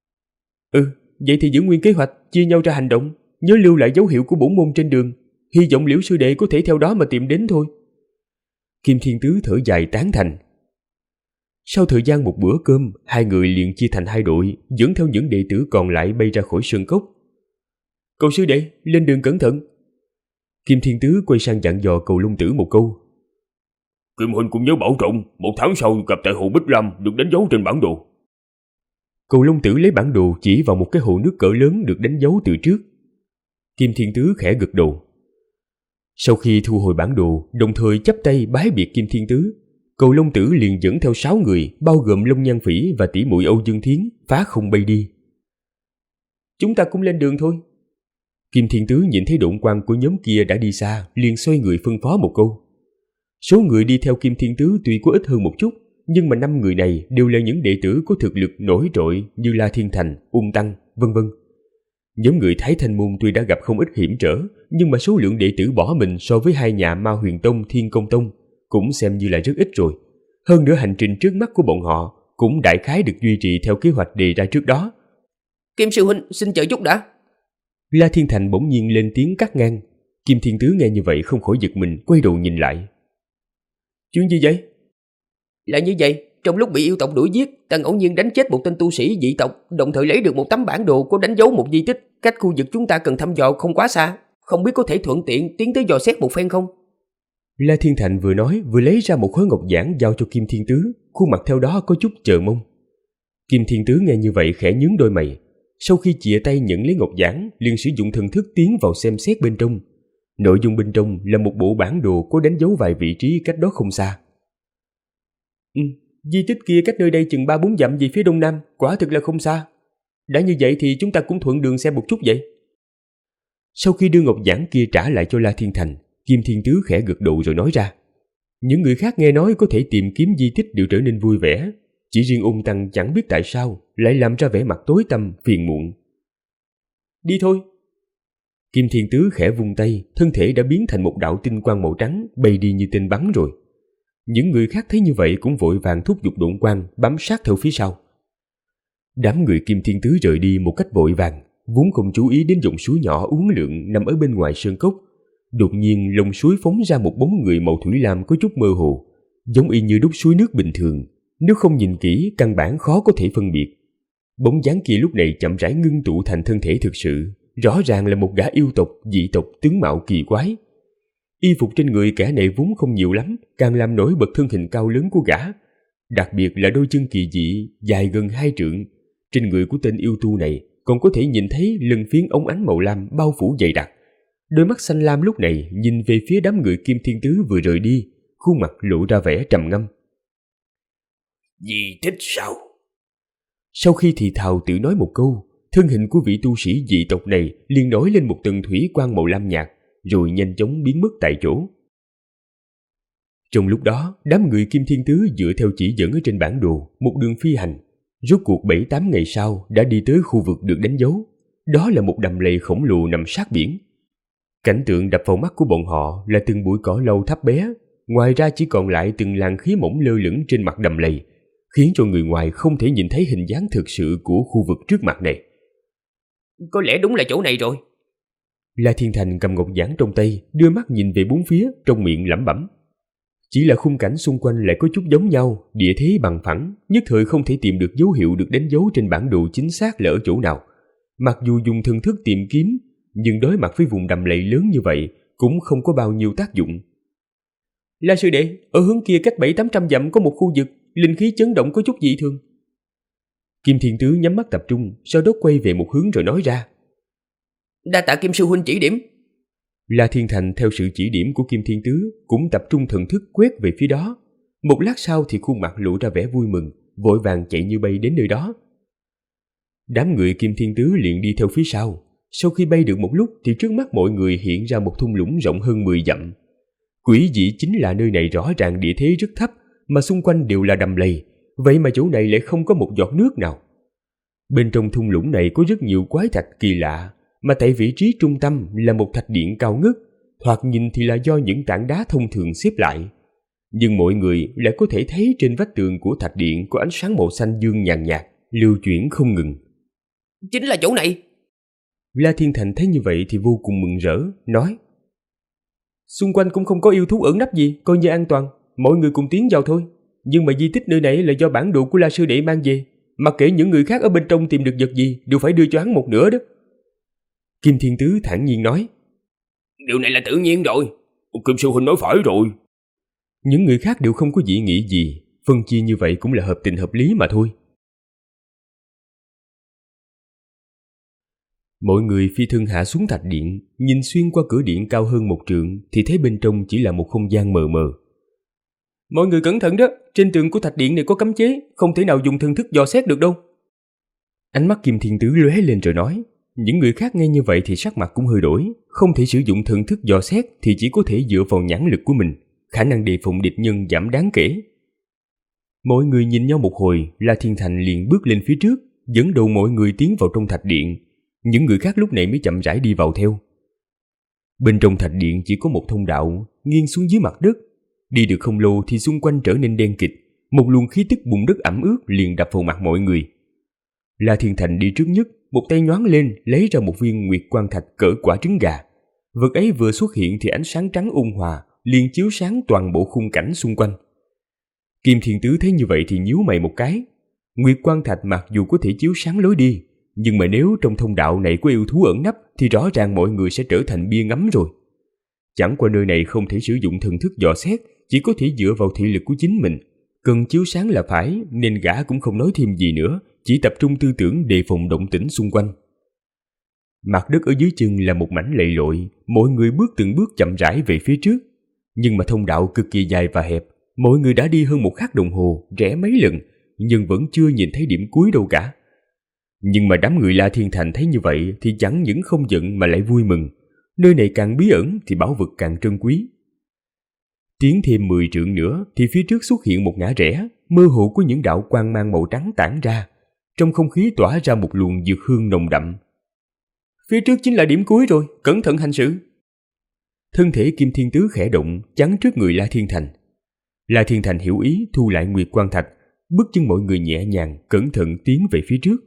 B: Vậy thì giữ nguyên kế hoạch, chia nhau ra hành động, nhớ lưu lại dấu hiệu của bổn môn trên đường, hy vọng Liễu sư đệ có thể theo đó mà tìm đến thôi. Kim Thiên Tứ thở dài tán thành. Sau thời gian một bữa cơm, hai người liền chia thành hai đội, dẫn theo những đệ tử còn lại bay ra khỏi sơn cốc. Cầu sư đệ, lên đường cẩn thận. Kim Thiên Tứ quay sang dặn dò Cầu Long Tử một câu.
E: Kim huynh cũng nhớ bảo trọng, 1 tháng sau gặp tại hồ Bích Lam được đánh dấu trên bản đồ.
B: Cầu Long Tử lấy bản đồ chỉ vào một cái hồ nước cỡ lớn được đánh dấu từ trước. Kim Thiên Tứ khẽ gật đầu. Sau khi thu hồi bản đồ, đồng thời chắp tay bái biệt Kim Thiên Tứ, Cầu Long Tử liền dẫn theo 6 người, bao gồm Long Nhan Phỉ và tỷ muội Âu Dương Thiến, phá không bay đi. Chúng ta cũng lên đường thôi. Kim Thiên Tứ nhìn thấy độn quang của nhóm kia đã đi xa, liền xoay người phân phó một câu. Số người đi theo Kim Thiên Tứ tuy có ít hơn một chút, nhưng mà 5 người này đều là những đệ tử có thực lực nổi trội như La Thiên Thành, Ung Tăng, vân vân. Nhóm người Thái Thanh Môn tuy đã gặp không ít hiểm trở, nhưng mà số lượng đệ tử bỏ mình so với hai nhà Ma Huyền Tông, Thiên Công Tông cũng xem như là rất ít rồi. Hơn nữa hành trình trước mắt của bọn họ cũng đại khái được duy trì theo kế hoạch đề ra trước đó.
C: Kim sư huynh, xin chờ chút đã.
B: La Thiên Thành bỗng nhiên lên tiếng cắt ngang. Kim Thiên Tứ nghe như vậy không khỏi giật mình, quay đầu nhìn lại. Chuyện gì vậy?
C: Là như vậy, trong lúc bị yêu tộc đuổi giết, ta ngẫu nhiên đánh chết một tên tu sĩ dị tộc, đồng thời lấy được một tấm bản đồ có đánh dấu một di tích cách khu vực chúng ta cần thăm dò không quá xa, không biết có thể thuận tiện tiến tới dò xét một phen không?
B: La Thiên Thành vừa nói vừa lấy ra một khối ngọc giản giao cho Kim Thiên Tứ, khuôn mặt theo đó có chút chờ mong. Kim Thiên Tứ nghe như vậy khẽ nhướng đôi mày, sau khi chìa tay nhận lấy ngọc giản, liền sử dụng thần thức tiến vào xem xét bên trong. Nội dung bên trong là một bộ bản đồ có đánh dấu vài vị trí cách đó không xa. Di tích kia cách nơi đây chừng 3-4 dặm về phía đông nam, quả thực là không xa. Đã như vậy thì chúng ta cũng thuận đường xem một chút vậy. Sau khi đưa ngọc giản kia trả lại cho La Thiên Thành, Kim Thiên Tứ khẽ gật đầu rồi nói ra. Những người khác nghe nói có thể tìm kiếm di tích đều trở nên vui vẻ, chỉ riêng Ung Tăng chẳng biết tại sao lại làm ra vẻ mặt tối tăm, phiền muộn. Đi thôi. Kim Thiên Tứ khẽ vung tay, thân thể đã biến thành một đạo tinh quang màu trắng, bay đi như tên bắn rồi. Những người khác thấy như vậy cũng vội vàng thúc giục độn quang, bám sát theo phía sau. Đám người Kim Thiên Tứ rời đi một cách vội vàng, vốn không chú ý đến dòng suối nhỏ uốn lượn nằm ở bên ngoài sơn cốc. Đột nhiên lòng suối phóng ra một bóng người màu thủy lam có chút mơ hồ, giống y như đúc suối nước bình thường, nếu không nhìn kỹ căn bản khó có thể phân biệt. Bóng dáng kia lúc này chậm rãi ngưng tụ thành thân thể thực sự, rõ ràng là một gã yêu tộc, dị tộc tướng mạo kỳ quái. Y phục trên người kẻ này vốn không nhiều lắm, càng làm nổi bật thân hình cao lớn của gã. Đặc biệt là đôi chân kỳ dị, dài gần 2 trượng. Trên người của tên yêu tu này còn có thể nhìn thấy lân phiến óng ánh màu lam bao phủ dày đặc. Đôi mắt xanh lam lúc này nhìn về phía đám người Kim Thiên Tứ vừa rời đi, khuôn mặt lộ ra vẻ trầm ngâm.
E: Di tích sao?
B: Sau khi thì thào tự nói một câu, thân hình của vị tu sĩ dị tộc này liền nổi lên một tầng thủy quang màu lam nhạt, rồi nhanh chóng biến mất tại chỗ. Trong lúc đó, đám người Kim Thiên Tứ dựa theo chỉ dẫn ở trên bản đồ, một đường phi hành, rốt cuộc 7-8 ngày sau đã đi tới khu vực được đánh dấu. Đó là một đầm lầy khổng lồ nằm sát biển. Cảnh tượng đập vào mắt của bọn họ là từng bụi cỏ lau thấp bé, ngoài ra chỉ còn lại từng làn khí mỏng lơ lửng trên mặt đầm lầy, khiến cho người ngoài không thể nhìn thấy hình dáng thực sự của khu vực trước mặt này.
C: Có lẽ đúng là chỗ này rồi.
B: La Thiên Thành cầm ngọc giản trong tay, đưa mắt nhìn về bốn phía, trong miệng lẩm bẩm. Chỉ là khung cảnh xung quanh lại có chút giống nhau, địa thế bằng phẳng, nhất thời không thể tìm được dấu hiệu được đánh dấu trên bản đồ chính xác là ở chỗ nào. Mặc dù dùng thần thức tìm kiếm, nhưng đối mặt với vùng đầm lầy lớn như vậy cũng không có bao nhiêu tác dụng. La sư đệ, ở hướng kia cách 700-800 dặm có một khu vực, linh khí chấn động có chút dị thường. Kim Thiên Tứ nhắm mắt tập trung, sau đó quay về một hướng rồi nói ra.
C: Đa tạ Kim sư huynh chỉ điểm.
B: La Thiên Thành theo sự chỉ điểm của Kim Thiên Tứ cũng tập trung thần thức quét về phía đó. Một lát sau thì khuôn mặt lộ ra vẻ vui mừng, vội vàng chạy như bay đến nơi đó. Đám người Kim Thiên Tứ liền đi theo phía sau. Sau khi bay được một lúc thì trước mắt mọi người hiện ra một thung lũng rộng hơn 10 dặm. Quỷ dị chính là nơi này rõ ràng địa thế rất thấp, mà xung quanh đều là đầm lầy, vậy mà chỗ này lại không có một giọt nước nào. Bên trong thung lũng này có rất nhiều quái thạch kỳ lạ, mà tại vị trí trung tâm là một thạch điện cao ngất, thoạt nhìn thì là do những tảng đá thông thường xếp lại. Nhưng mọi người lại có thể thấy trên vách tường của thạch điện có ánh sáng màu xanh dương nhàn nhạt, lưu chuyển không ngừng.
C: Chính là chỗ này.
B: La Thiên Thành thấy như vậy thì vô cùng mừng rỡ, nói: xung quanh cũng không có yêu thú ẩn nấp gì, coi như an toàn, mọi người cùng tiến vào thôi. Nhưng mà di tích nơi này là do bản đồ của La Sư Đệ mang về, mặc kệ những người khác ở bên trong tìm được vật gì đều phải đưa cho hắn một nửa đó. Kim Thiên Tứ thản nhiên nói:
E: điều này là tự nhiên rồi, Kim sư huynh nói phải rồi.
B: Những người khác đều không có dị nghị gì, phân chia như vậy cũng là hợp tình hợp lý mà thôi. Mọi người phi thân hạ xuống thạch điện, nhìn xuyên qua cửa điện cao hơn 1 trượng thì thấy bên trong chỉ là một không gian mờ mờ.
C: Mọi người cẩn thận đó, trên tường của thạch điện này có cấm chế, không thể nào dùng thần thức dò xét được đâu.
B: Ánh mắt Kim Thiên Tứ lóe lên rồi nói. Những người khác nghe như vậy thì sắc mặt cũng hơi đổi, không thể sử dụng thần thức dò xét thì chỉ có thể dựa vào nhãn lực của mình, khả năng đề phòng địch nhân giảm đáng kể. Mọi người nhìn nhau một hồi, La Thiên Thành liền bước lên phía trước, dẫn đầu mọi người tiến vào trong thạch điện. Những người khác lúc này mới chậm rãi đi vào theo. Bên trong thạch điện chỉ có một thông đạo nghiêng xuống dưới mặt đất. Đi được không lâu thì xung quanh trở nên đen kịt, một luồng khí tức bùn đất ẩm ướt liền đập vào mặt mọi người. La Thiên Thành đi trước nhất, một tay nhoáng lên lấy ra một viên nguyệt quang thạch cỡ quả trứng gà. Vật ấy vừa xuất hiện thì ánh sáng trắng ôn hòa liền chiếu sáng toàn bộ khung cảnh xung quanh. Kim Thiên Tứ thấy như vậy thì nhíu mày một cái. Nguyệt quang thạch mặc dù có thể chiếu sáng lối đi, nhưng mà nếu trong thông đạo này có yêu thú ẩn nấp thì rõ ràng mọi người sẽ trở thành bia ngắm rồi. Chẳng qua nơi này không thể sử dụng thần thức dò xét, chỉ có thể dựa vào thị lực của chính mình. Cần chiếu sáng là phải, nên gã cũng không nói thêm gì nữa, chỉ tập trung tư tưởng đề phòng động tĩnh xung quanh. Mặt đất ở dưới chân là một mảnh lầy lội, mọi người bước từng bước chậm rãi về phía trước. Nhưng mà thông đạo cực kỳ dài và hẹp, mọi người đã đi hơn 1 khắc đồng hồ, rẽ mấy lần, nhưng vẫn chưa nhìn thấy điểm cuối đâu cả. Nhưng mà đám người La Thiên Thành thấy như vậy thì chẳng những không giận mà lại vui mừng. Nơi này càng bí ẩn thì bảo vật càng trân quý. Tiến thêm 10 trượng nữa thì phía trước xuất hiện một ngã rẽ, mơ hồ có những đạo quang mang màu trắng tản ra. Trong không khí tỏa ra một luồng dược hương nồng đậm.
C: Phía trước chính là điểm cuối rồi, cẩn thận hành sự.
B: Thân thể Kim Thiên Tứ khẽ động, chắn trước người La Thiên Thành. La Thiên Thành hiểu ý thu lại nguyệt quang thạch, bước chân mọi người nhẹ nhàng, cẩn thận tiến về phía trước.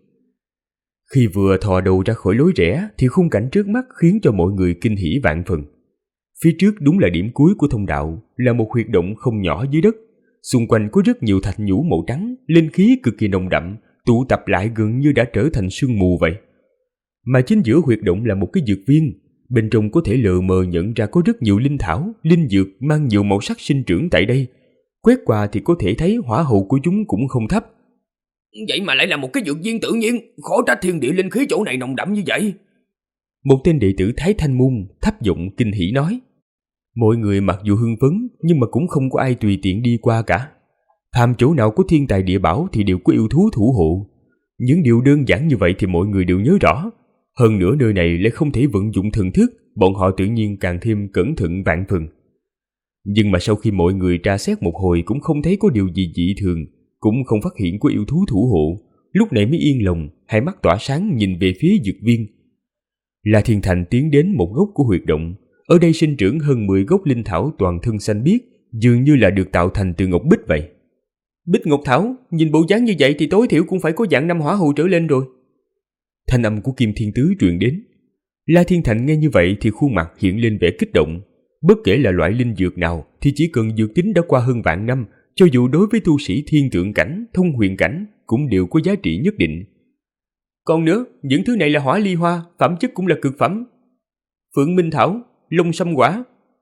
B: Khi vừa thò đầu ra khỏi lối rẽ thì khung cảnh trước mắt khiến cho mọi người kinh hỉ vạn phần. Phía trước đúng là điểm cuối của thông đạo, là một huyệt động không nhỏ dưới đất. Xung quanh có rất nhiều thạch nhũ màu trắng, linh khí cực kỳ nồng đậm, tụ tập lại gần như đã trở thành sương mù vậy. Mà chính giữa huyệt động là một cái dược viên, bên trong có thể lờ mờ nhận ra có rất nhiều linh thảo, linh dược mang nhiều màu sắc sinh trưởng tại đây. Quét qua thì có thể thấy hỏa hậu của chúng cũng không thấp.
E: Vậy mà lại là một cái dược viên tự nhiên, khó trách thiên địa linh khí chỗ này nồng đậm như vậy.
B: Một tên đệ tử Thái Thanh Môn thấp giọng kinh hỉ nói. Mọi người mặc dù hưng phấn nhưng mà cũng không có ai tùy tiện đi qua cả. Phàm chỗ nào có thiên tài địa bảo thì đều có yêu thú thủ hộ. Những điều đơn giản như vậy thì mọi người đều nhớ rõ. Hơn nữa nơi này lại không thể vận dụng thần thức, bọn họ tự nhiên càng thêm cẩn thận vạn phần. Nhưng mà sau khi mọi người tra xét một hồi cũng không thấy có điều gì dị thường, cũng không phát hiện có yêu thú thủ hộ, lúc này mới yên lòng, hai mắt tỏa sáng nhìn về phía dược viên. La Thiên Thành tiến đến một gốc của huyệt động, ở đây sinh trưởng hơn 10 gốc linh thảo toàn thân xanh biếc, dường như là được tạo thành từ ngọc bích vậy.
C: Bích ngọc thảo, nhìn bộ dáng như vậy thì tối thiểu cũng phải có dạng 5 hỏa hầu trở lên rồi.
B: Thanh âm của Kim Thiên Tứ truyền đến. La Thiên Thành nghe như vậy thì khuôn mặt hiện lên vẻ kích động. Bất kể là loại linh dược nào thì chỉ cần dược tính đã qua hơn vạn năm, cho dù đối với tu sĩ thiên tượng cảnh, thông huyền cảnh cũng đều có giá trị nhất định.
C: Còn nữa, những thứ này là hỏa ly hoa, phẩm chất cũng là cực phẩm. Phượng minh thảo, long sâm quả.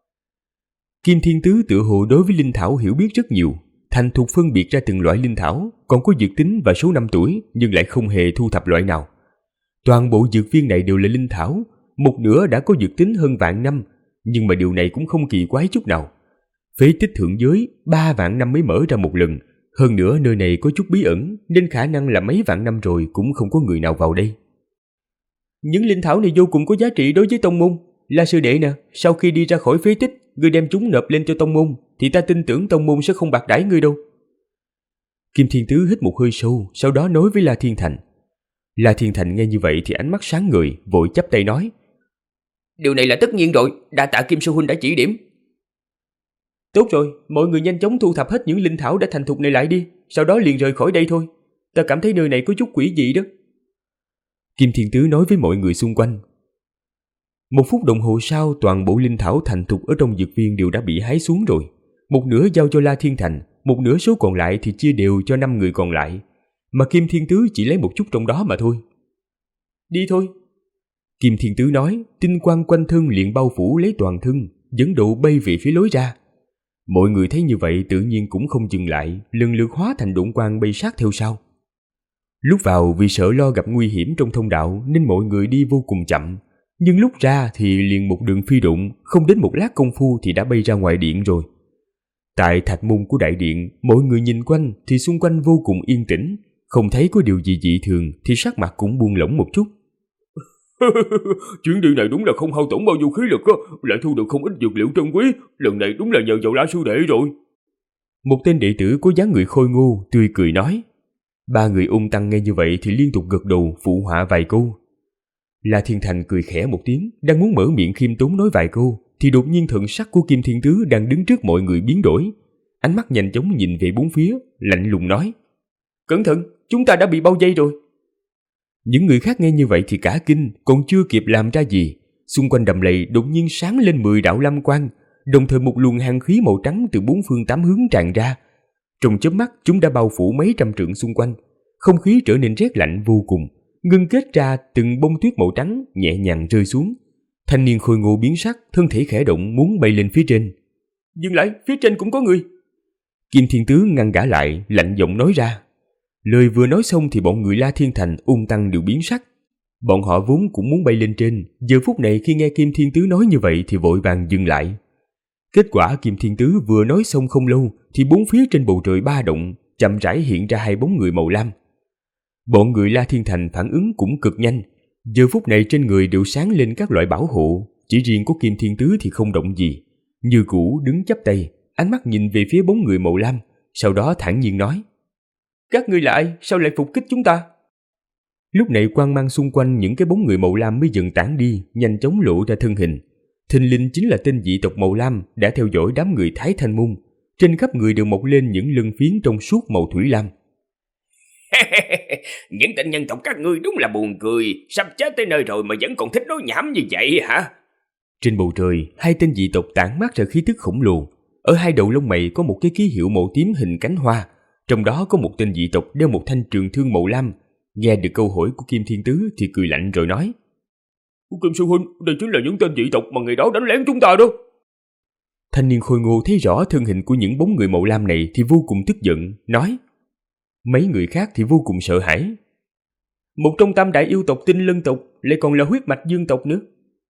B: Kim Thiên Tứ tự hồ đối với linh thảo hiểu biết rất nhiều, thành thục phân biệt ra từng loại linh thảo, còn có dược tính và số năm tuổi nhưng lại không hề thu thập loại nào. Toàn bộ dược viên này đều là linh thảo, một nửa đã có dược tính hơn vạn năm, nhưng mà điều này cũng không kỳ quái chút nào. Phế tích thượng giới 3 vạn năm mới mở ra một lần, hơn nữa nơi này có chút bí ẩn nên khả năng là mấy vạn năm rồi cũng không có người nào vào đây.
C: Những linh thảo này vô cùng có giá trị đối với tông môn. La sư đệ nè, sau khi đi ra khỏi phế tích, ngươi đem chúng nộp lên cho tông môn thì ta tin tưởng tông môn sẽ không bạc đãi ngươi đâu.
B: Kim Thiên Tứ hít một hơi sâu, sau đó nói với La Thiên Thành. La Thiên Thành nghe như vậy thì ánh mắt sáng ngời, vội chắp tay nói:
C: Điều này là tất nhiên rồi, đa tạ Kim sư huynh đã chỉ điểm. Tốt rồi, mọi người nhanh chóng thu thập hết những linh thảo đã thành thục này lại đi, sau đó liền rời khỏi đây thôi. Ta cảm thấy nơi này có chút quỷ dị đó.
B: Kim Thiên Tứ nói với mọi người xung quanh. 1 phút đồng hồ sau, toàn bộ linh thảo thành thục ở trong dược viên đều đã bị hái xuống rồi. Một nửa giao cho La Thiên Thành, một nửa số còn lại thì chia đều cho 5 người còn lại, mà Kim Thiên Tứ chỉ lấy một chút trong đó mà thôi.
C: Đi thôi.
B: Kim Thiên Tứ nói, tinh quang quanh thân liền bao phủ lấy toàn thân, dẫn độ bay về phía lối ra. Mọi người thấy như vậy tự nhiên cũng không dừng lại, lần lượt hóa thành độn quang bay sát theo sau. Lúc vào vì sợ lo gặp nguy hiểm trong thông đạo nên mọi người đi vô cùng chậm, nhưng lúc ra thì liền một đường phi độn, không đến một lát công phu thì đã bay ra ngoài điện rồi. Tại thạch môn của đại điện, mọi người nhìn quanh thì xung quanh vô cùng yên tĩnh, không thấy có điều gì dị thường thì sắc mặt cũng buông lỏng một chút.
E: Chuyến đi này đúng là không hao tổn bao nhiêu khí lực á, lại thu được không ít dược liệu trân quý, lần này đúng là nhờ vào La sư đệ rồi.
B: Một tên đệ tử có dáng người khôi ngô tươi cười nói. 3 người ung tăng nghe như vậy thì liên tục gật đầu phụ họa vài câu. La Thiên Thành cười khẽ một tiếng, đang muốn mở miệng khiêm tốn nói vài câu thì đột nhiên thần sắc của Kim Thiên Tứ đang đứng trước mọi người biến đổi, ánh mắt nhanh chóng nhìn về bốn phía, lạnh lùng nói:
C: Cẩn thận, chúng ta đã bị bao vây rồi.
B: Những người khác nghe như vậy thì cả kinh, còn chưa kịp làm ra gì, xung quanh đầm lầy đột nhiên sáng lên 10 đạo lam quang, đồng thời một luồng hàn khí màu trắng từ 4 phương 8 hướng tràn ra. Trong chớp mắt chúng đã bao phủ mấy trăm trượng xung quanh, không khí trở nên rét lạnh vô cùng, ngưng kết ra từng bông tuyết màu trắng nhẹ nhàng rơi xuống. Thanh niên khôi ngô biến sắc, thân thể khẽ động muốn bay lên phía trên.
C: Dừng lại, phía trên cũng có người.
B: Kim Thiên Tứ ngăn gã lại, lạnh giọng nói ra. Lời vừa nói xong thì bọn người La Thiên Thành ung tăng đều biến sắc. Bọn họ vốn cũng muốn bay lên trên, giờ phút này khi nghe Kim Thiên Tứ nói như vậy thì vội vàng dừng lại. Kết quả Kim Thiên Tứ vừa nói xong không lâu thì bốn phía trên bầu trời ba động, chậm rãi hiện ra 2 bóng người màu lam. Bọn người La Thiên Thành phản ứng cũng cực nhanh, giờ phút này trên người đều sáng lên các loại bảo hộ, chỉ riêng có Kim Thiên Tứ thì không động gì, như cũ đứng chắp tay, ánh mắt nhìn về phía bóng người màu lam, sau đó thản nhiên nói:
C: Các ngươi là ai, sao lại phục kích chúng ta?
B: Lúc này quang mang xung quanh những cái bóng người màu lam mới dần tản đi, nhanh chóng lộ ra thân hình. Thình lình chính là tên dị tộc màu lam đã theo dõi đám người Thái Thanh Môn, trên khắp người đều mọc lên những lân phiến trong suốt màu thủy lam.
E: Những tên nhân tộc các ngươi đúng là buồn cười, sắp chết tới nơi rồi mà vẫn còn thích nói nhảm như vậy hả?
B: Trên bầu trời, 2 tên dị tộc tản mát ra khí tức khổng lồ. Ở 2 đầu lông mày có một cái ký hiệu màu tím hình cánh hoa, trong đó có một tên dị tộc đeo một thanh trường thương màu lam. Nghe được câu hỏi của Kim Thiên Tứ thì cười lạnh rồi nói:
E: Kim sư huynh, đây chính là những tên dị tộc mà ngày đó đánh lén chúng ta đó.
B: Thanh niên khôi ngô thấy rõ thân hình của những bóng người màu lam này thì vô cùng tức giận, nói. Mấy người khác thì vô cùng sợ hãi.
C: Một trong tam đại yêu tộc Tinh Lân tộc, lại còn là huyết mạch dương tộc nữa.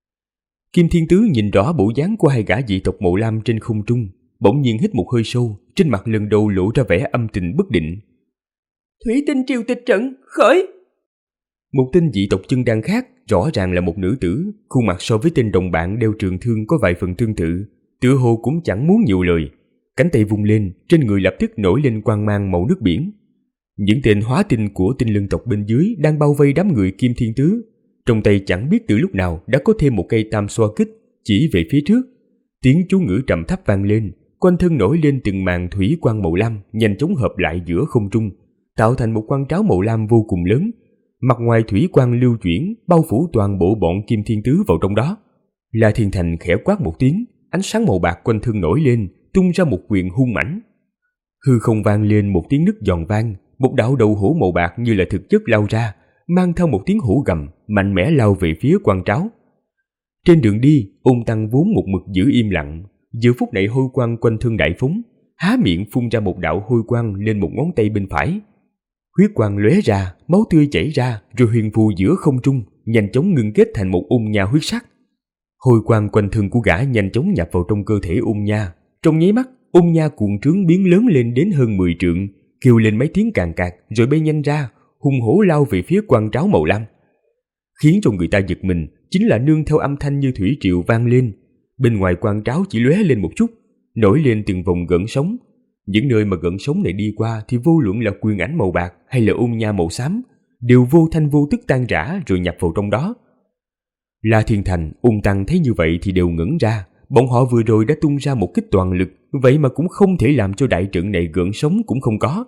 B: Kim Thiên Tứ nhìn rõ bộ dáng của 2 gã dị tộc màu lam trên không trung, bỗng nhiên hít một hơi sâu, trên mặt lần đầu lộ ra vẻ âm tình bất định.
C: Thủy tinh triều tịch trận, khởi!
B: Một tên dị tộc chân đan khác, rõ ràng là một nữ tử, khuôn mặt so với tên đồng bạn đeo trường thương có vài phần tương tự, tựa hồ cũng chẳng muốn nhiều lời. Cánh tay vung lên, trên người lập tức nổi lên quang mang màu nước biển. Những tên hóa tinh của Tinh Lân tộc bên dưới đang bao vây đám người Kim Thiên Tứ, trong tay chẳng biết từ lúc nào đã có thêm một cây tam xoa kích chỉ về phía trước. Tiếng chú ngữ trầm thấp vang lên, quanh thân nổi lên từng màn thủy quang màu lam nhanh chóng hợp lại giữa không trung, tạo thành một quang tráo màu lam vô cùng lớn. Mặt ngoài thủy quang lưu chuyển, bao phủ toàn bộ bọn Kim Thiên Tứ vào trong đó. La Thiên Thành khẽ quát một tiếng, ánh sáng màu bạc quanh thân nổi lên, tung ra một quyền hung mãnh. Hư không vang lên một tiếng nứt giòn vang, một đạo đầu hổ màu bạc như là thực chất lao ra, mang theo một tiếng hổ gầm, mạnh mẽ lao về phía quang tráo. Trên đường đi, Ôn Tăng vốn một mực giữ im lặng, giờ phút này hôi quang quanh thân đại phóng, há miệng phun ra một đạo hôi quang lên một ngón tay bên phải. Huyết quang lóe ra, máu tươi chảy ra, rồi huyền phù giữa không trung, nhanh chóng ngưng kết thành một ung nha huyết sắc. Hôi quang quanh thân của gã nhanh chóng nhập vào trong cơ thể ung nha. Trong nháy mắt, ung nha cuộn trướng biến lớn lên đến hơn 10 trượng, kêu lên mấy tiếng càng cạc, rồi bay nhanh ra, hung hổ lao về phía quang tráo màu lam. Khiến cho người ta giật mình chính là nương theo âm thanh như thủy triều vang lên, bên ngoài quang tráo chỉ lóe lên một chút, nổi lên từng vòng gợn sóng. Những nơi mà gợn sóng này đi qua thì vô luận là quyền ảnh màu bạc hay là ung nha màu xám đều vô thanh vô tức tan rã rồi nhập vào trong đó. La Thiên Thành, Ung Tăng thấy như vậy thì đều ngẩn ra. Bọn họ vừa rồi đã tung ra một kích toàn lực, vậy mà cũng không thể làm cho đại trận này gợn sóng cũng không có.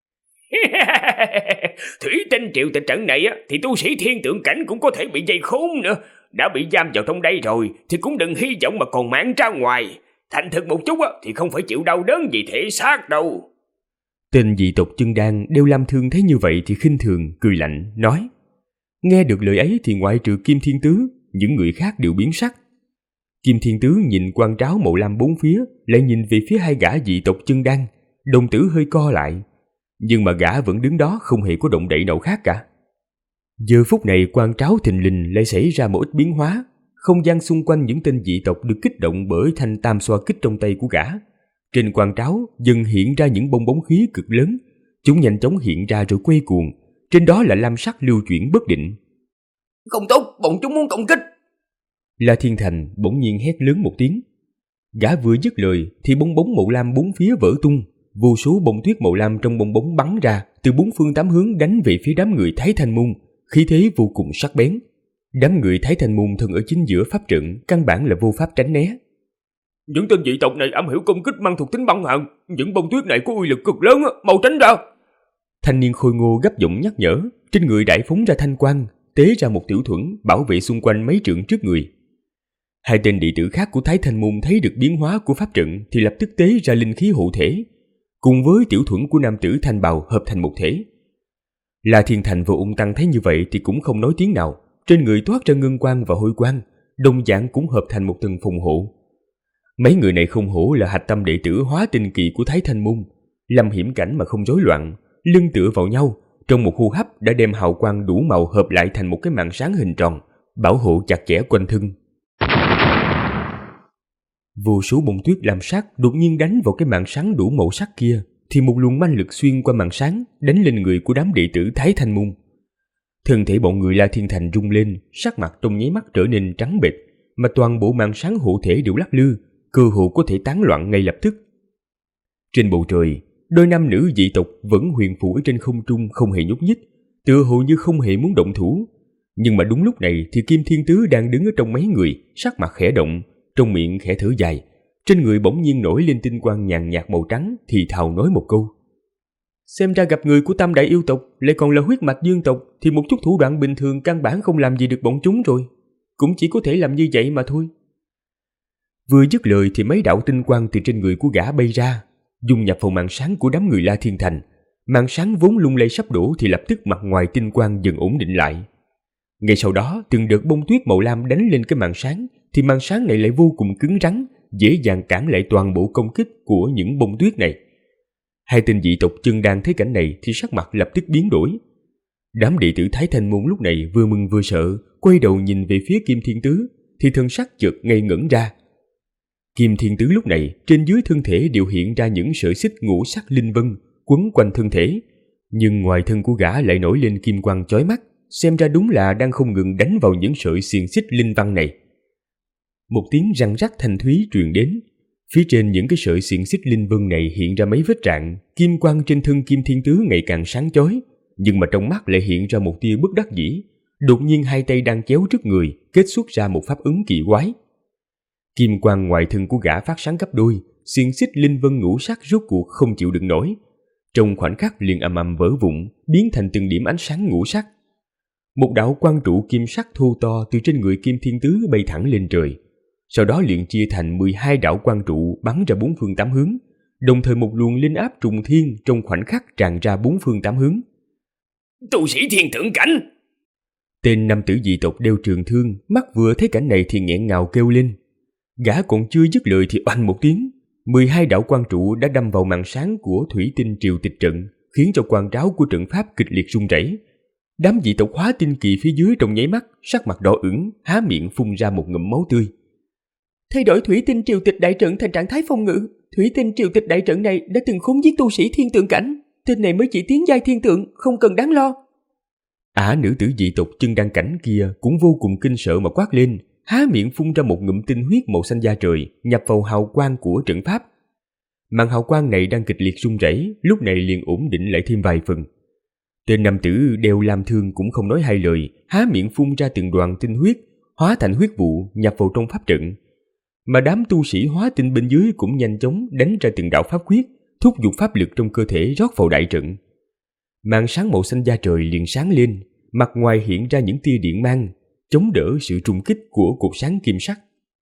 E: Thủy tinh triệu tịch trận này thì tu sĩ thiên tượng cảnh cũng có thể bị dây khốn nữa. Đã bị giam vào trong đây rồi thì cũng đừng hy vọng mà còn mạng ra ngoài. Thành thực một chút thì không phải chịu đau đớn vì thể xác đâu.
B: Tên dị tộc Chân Đan Đeo Lam Thương thấy như vậy thì khinh thường, cười lạnh, nói. Nghe được lời ấy thì ngoại trừ Kim Thiên Tứ, những người khác đều biến sắc. Kim Thiên Tứ nhìn quan tráo màu lam bốn phía, lại nhìn về phía hai gã dị tộc Chân Đan, đồng tử hơi co lại. Nhưng mà gã vẫn đứng đó không hề có động đậy nào khác cả. Giờ phút này quan tráo thình lình lại xảy ra một ít biến hóa. Không gian xung quanh những tên dị tộc được kích động bởi thanh tam xoa kích trong tay của gã. Trên quan tráo dần hiện ra những bong bóng khí cực lớn. Chúng nhanh chóng hiện ra rồi quay cuồng. Trên đó là lam sắc lưu chuyển bất định.
C: Không tốt, bọn chúng muốn công kích.
B: La Thiên Thành bỗng nhiên hét lớn một tiếng. Gã vừa dứt lời thì bong bóng màu lam bốn phía vỡ tung. Vô số bông tuyết màu lam trong bong bóng bắn ra từ bốn phương tám hướng đánh về phía đám người Thái Thanh Môn, khí thế vô cùng sắc bén. Đám người Thái Thanh Môn thân ở chính giữa pháp trận, căn bản là vô pháp tránh né.
E: Những tên dị tộc này am hiểu công kích mang thuộc tính băng hạn, những bông tuyết này có uy lực cực lớn, mau tránh ra.
B: Thanh niên khôi ngô gấp giọng nhắc nhở, trên người đại phóng ra thanh quang, tế ra một tiểu thuẫn bảo vệ xung quanh mấy trượng trước người. Hai tên đệ tử khác của Thái Thanh Môn thấy được biến hóa của pháp trận thì lập tức tế ra linh khí hộ thể, cùng với tiểu thuẫn của nam tử thanh bào hợp thành một thể. La Thiên Thành và Ung Tăng thấy như vậy thì cũng không nói tiếng nào, trên người toát ra ngân quang và hôi quang, đồng dạng cũng hợp thành một tầng phòng hộ. Mấy người này không hổ là hạch tâm đệ tử hóa tinh kỳ của Thái Thanh Môn, lâm hiểm cảnh mà không rối loạn, lưng tựa vào nhau, trong một hô hấp đã đem hào quang đủ màu hợp lại thành một cái màn sáng hình tròn, bảo hộ chặt chẽ quanh thân. Vô số bông tuyết lam sắc đột nhiên đánh vào cái màn sáng đủ màu sắc kia, thì một luồng manh lực xuyên qua màn sáng đánh lên người của đám đệ tử Thái Thanh Môn. Thân thể bọn người La Thiên Thành rung lên, sắc mặt trong nháy mắt trở nên trắng bệch, mà toàn bộ màn sáng hộ thể đều lắc lư, cơ hồ có thể tán loạn ngay lập tức. Trên bầu trời, đôi nam nữ dị tộc vẫn huyền phù ở trên không trung không hề nhúc nhích, tựa hồ như không hề muốn động thủ. Nhưng mà đúng lúc này thì Kim Thiên Tứ đang đứng ở trong mấy người, sắc mặt khẽ động, trong miệng khẽ thở dài, trên người bỗng nhiên nổi lên tinh quang nhàn nhạt màu trắng, thì thào nói một câu. Xem ra gặp người của Tam Đại yêu tộc lại còn là huyết mạch dương tộc thì một chút thủ đoạn bình thường căn bản không làm gì được bọn chúng rồi, cũng chỉ có thể làm như vậy mà thôi. Vừa dứt lời thì mấy đạo tinh quang từ trên người của gã bay ra, dung nhập vào màn sáng của đám người La Thiên Thành. Màn sáng vốn lung lay sắp đổ thì lập tức mặt ngoài tinh quang dần ổn định lại. Ngay sau đó, từng đợt bông tuyết màu lam đánh lên cái màn sáng, thì màn sáng này lại vô cùng cứng rắn, dễ dàng cản lại toàn bộ công kích của những bông tuyết này. Hai tên dị tộc Chân Đan thấy cảnh này thì sắc mặt lập tức biến đổi. Đám đệ tử Thái Thanh Môn lúc này vừa mừng vừa sợ, quay đầu nhìn về phía Kim Thiên Tứ, thì thân sắc chợt ngây ngẩn ra. Kim Thiên Tứ lúc này trên dưới thân thể đều hiện ra những sợi xích ngũ sắc linh vân quấn quanh thân thể, nhưng ngoài thân của gã lại nổi lên kim quang chói mắt, xem ra đúng là đang không ngừng đánh vào những sợi xiềng xích linh văn này. Một tiếng răng rắc thanh thúy truyền đến, phía trên những cái sợi xiềng xích linh vân này hiện ra mấy vết rạn, kim quang trên thân Kim Thiên Tứ ngày càng sáng chói, nhưng mà trong mắt lại hiện ra một tia bất đắc dĩ. Đột nhiên hai tay đang chéo trước người, kết xuất ra một pháp ứng kỳ quái. Kim quang ngoài thân của gã phát sáng gấp đôi, xiềng xích linh vân ngũ sắc rốt cuộc không chịu đựng nổi, trong khoảnh khắc liền ầm ầm vỡ vụn, biến thành từng điểm ánh sáng ngũ sắc. Một đạo quang trụ kim sắc thô to từ trên người Kim Thiên Tứ bay thẳng lên trời, sau đó liền chia thành 12 đạo quang trụ bắn ra bốn phương tám hướng, đồng thời một luồng linh áp trùng thiên trong khoảnh khắc tràn ra bốn phương tám hướng.
E: Tu sĩ thiên tượng cảnh!
B: Tên nam tử dị tộc đeo trường thương, mắt vừa thấy cảnh này thì nghẹn ngào kêu lên. Gã còn chưa dứt lời thì oanh một tiếng, 12 đạo quang trụ đã đâm vào màn sáng của thủy tinh triều tịch trận, khiến cho quang tráo của trận pháp kịch liệt rung rẩy. Đám dị tộc hóa tinh kỳ phía dưới trong nháy mắt, sắc mặt đỏ ửng, há miệng phun ra một ngụm máu tươi.
C: Thay đổi thủy tinh triều tịch đại trận thành trạng thái phong ngự, thủy tinh triều tịch đại trận này đã từng khốn giết tu sĩ thiên tượng cảnh, tên này mới chỉ tiến giai thiên tượng, không cần đáng lo.
B: Nữ tử dị tộc Chân Đan cảnh kia cũng vô cùng kinh sợ mà quát lên, há miệng phun ra một ngụm tinh huyết màu xanh da trời, nhập vào hào quang của trận pháp. Màn hào quang này đang kịch liệt rung rẩy, lúc này liền ổn định lại thêm vài phần. Tên nam tử đeo lam thương cũng không nói hai lời, há miệng phun ra từng đoàn tinh huyết, hóa thành huyết vụ nhập vào trong pháp trận. Mà đám tu sĩ hóa tinh bên dưới cũng nhanh chóng đánh ra từng đạo pháp quyết, thúc giục pháp lực trong cơ thể rót vào đại trận. Màn sáng màu xanh da trời liền sáng lên, mặt ngoài hiện ra những tia điện mang, chống đỡ sự trùng kích của cột sáng kim sắc.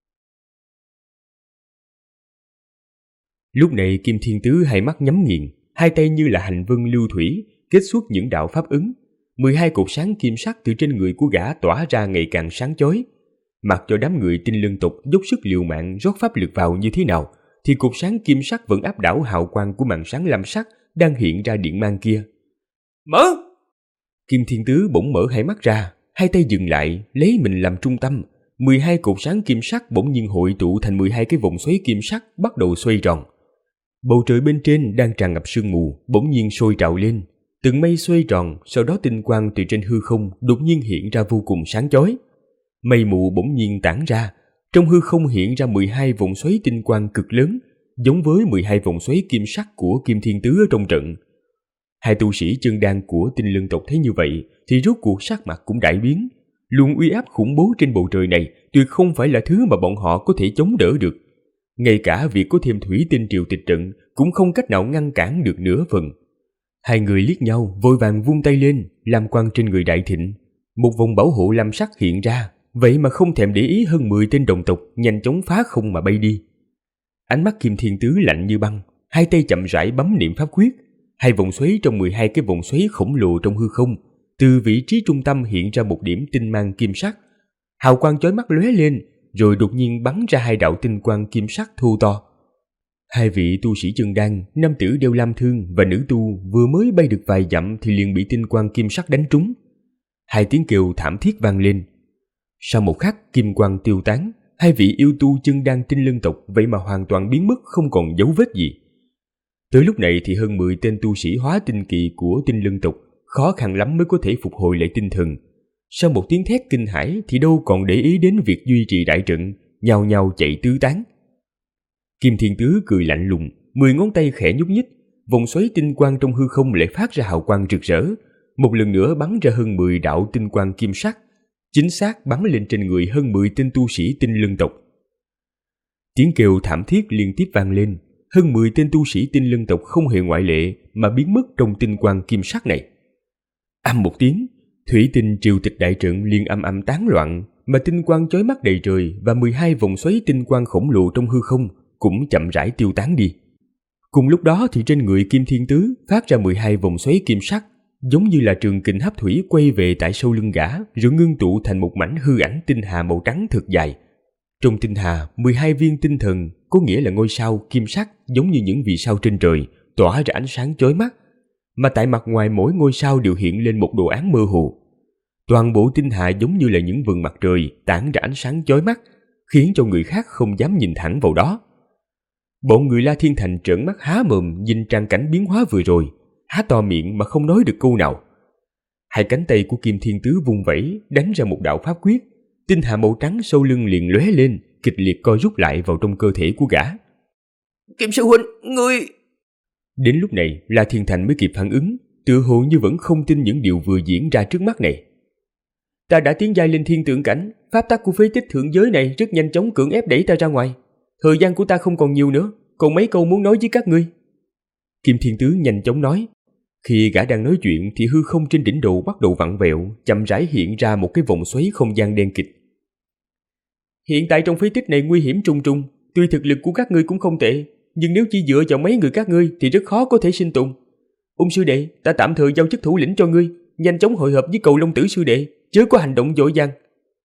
B: Lúc này Kim Thiên Tứ hai mắt nhắm nghiền, hai tay như là hành vân lưu thủy, kết xuất những đạo pháp ứng. 12 cột sáng kim sắc từ trên người của gã tỏa ra ngày càng sáng chói. Mặc cho đám người Tinh Lân tộc dốc sức liều mạng rót pháp lực vào như thế nào, thì cột sáng kim sắc vẫn áp đảo hào quang của màn sáng lam sắc đang hiện ra điện mang kia.
C: Mở!
B: Kim Thiên Tứ bỗng mở hai mắt ra, hai tay dừng lại, lấy mình làm trung tâm. 12 cột sáng kim sắc bỗng nhiên hội tụ thành 12 cái vòng xoáy kim sắc bắt đầu xoay tròn. Bầu trời bên trên đang tràn ngập sương mù, bỗng nhiên sôi trào lên. Từng mây xoay tròn, sau đó tinh quang từ trên hư không đột nhiên hiện ra vô cùng sáng chói. Mây mù bỗng nhiên tản ra, trong hư không hiện ra 12 vòng xoáy tinh quang cực lớn, giống với 12 vòng xoáy kim sắc của Kim Thiên Tứ ở trong trận. Hai tu sĩ chân đan của Tinh Lân tộc thấy như vậy thì rốt cuộc sắc mặt cũng đại biến. Luồng uy áp khủng bố trên bầu trời này tuyệt không phải là thứ mà bọn họ có thể chống đỡ được. Ngay cả việc có thêm thủy tinh triều tịch trận cũng không cách nào ngăn cản được nửa phần. Hai người liếc nhau, vội vàng vung tay lên, lam quang trên người Đại Thịnh. Một vòng bảo hộ lam sắc hiện ra, vậy mà không thèm để ý hơn 10 tên đồng tộc nhanh chóng phá không mà bay đi. Ánh mắt Kim Thiên Tứ lạnh như băng, hai tay chậm rãi bấm niệm pháp quyết. Hai vòng xoáy trong 12 cái vòng xoáy khổng lồ trong hư không, từ vị trí trung tâm hiện ra một điểm tinh mang kim sắc. Hào quang chói mắt lóe lên, rồi đột nhiên bắn ra hai đạo tinh quang kim sắc thô to. Hai vị tu sĩ chân đan, nam tử đeo lam thương và nữ tu vừa mới bay được vài dặm thì liền bị tinh quang kim sắc đánh trúng. Hai tiếng kêu thảm thiết vang lên. Sau một khắc kim quang tiêu tán, hai vị yêu tu chân đan Tinh Lân tộc vậy mà hoàn toàn biến mất, không còn dấu vết gì. Tới lúc này thì hơn 10 tên tu sĩ hóa tinh kỳ của Tinh Lân tộc khó khăn lắm mới có thể phục hồi lại tinh thần. Sau một tiếng thét kinh hãi thì đâu còn để ý đến việc duy trì đại trận, nhao nhao chạy tứ tán. Kim Thiên Tứ cười lạnh lùng, 10 ngón tay khẽ nhúc nhích, vòng xoáy tinh quang trong hư không lại phát ra hào quang rực rỡ, một lần nữa bắn ra hơn 10 đạo tinh quang kim sắc, chính xác bắn lên trên người hơn 10 tên tu sĩ Tinh Lân tộc. Tiếng kêu thảm thiết liên tiếp vang lên, hơn 10 tên tu sĩ Tinh Lân tộc không hề ngoại lệ mà biến mất trong tinh quang kim sắc này. Ầm một tiếng, thủy tinh triều tịch đại trận liền âm âm tán loạn, mà tinh quang chói mắt đầy trời và 12 vòng xoáy tinh quang khổng lồ trong hư không cũng chậm rãi tiêu tán đi. Cùng lúc đó thì trên người Kim Thiên Tứ phát ra 12 vòng xoáy kim sắc, giống như là trường kình hấp thủy quay về tại sau lưng gã, rồi ngưng tụ thành một mảnh hư ảnh tinh hà màu trắng thật dài. Trong tinh hà, 12 viên tinh thần, có nghĩa là ngôi sao kim sắc giống như những vì sao trên trời, tỏa ra ánh sáng chói mắt, mà tại mặt ngoài mỗi ngôi sao đều hiện lên một đồ án mơ hồ. Toàn bộ tinh hà giống như là những vầng mặt trời tản ra ánh sáng chói mắt, khiến cho người khác không dám nhìn thẳng vào đó. Bọn người La Thiên Thành trợn mắt há mồm nhìn trang cảnh biến hóa vừa rồi, há to miệng mà không nói được câu nào. Hai cánh tay của Kim Thiên Tứ vung vẩy, đánh ra một đạo pháp quyết, tinh hà màu trắng sau lưng liền lóe lên, kịch liệt co rút lại vào trong cơ thể của gã.
C: Kim sư huynh, ngươi...
B: Đến lúc này, La Thiên Thành mới kịp phản ứng, tựa hồ như vẫn không tin những điều vừa diễn ra trước mắt này.
C: Ta đã tiến giai lên thiên tượng cảnh, pháp tắc của phế tích thượng giới này rất nhanh chóng cưỡng ép đẩy ta ra ngoài. Thời gian của ta không còn nhiều nữa, còn mấy câu muốn nói với các ngươi.
B: Kim Thiên Tứ nhanh chóng nói. Khi gã đang nói chuyện thì hư không trên đỉnh đầu bắt đầu vặn vẹo, chậm rãi hiện ra một cái vòng xoáy không gian đen kịt.
C: Hiện tại trong phế tích này nguy hiểm trùng trùng, tuy thực lực của các ngươi cũng không tệ, nhưng nếu chỉ dựa vào mấy người các ngươi thì rất khó có thể sinh tồn. Ung sư đệ, ta tạm thời giao chức thủ lĩnh cho ngươi, nhanh chóng hội hợp với Cầu Long Tử sư đệ, chớ có hành động vội vàng.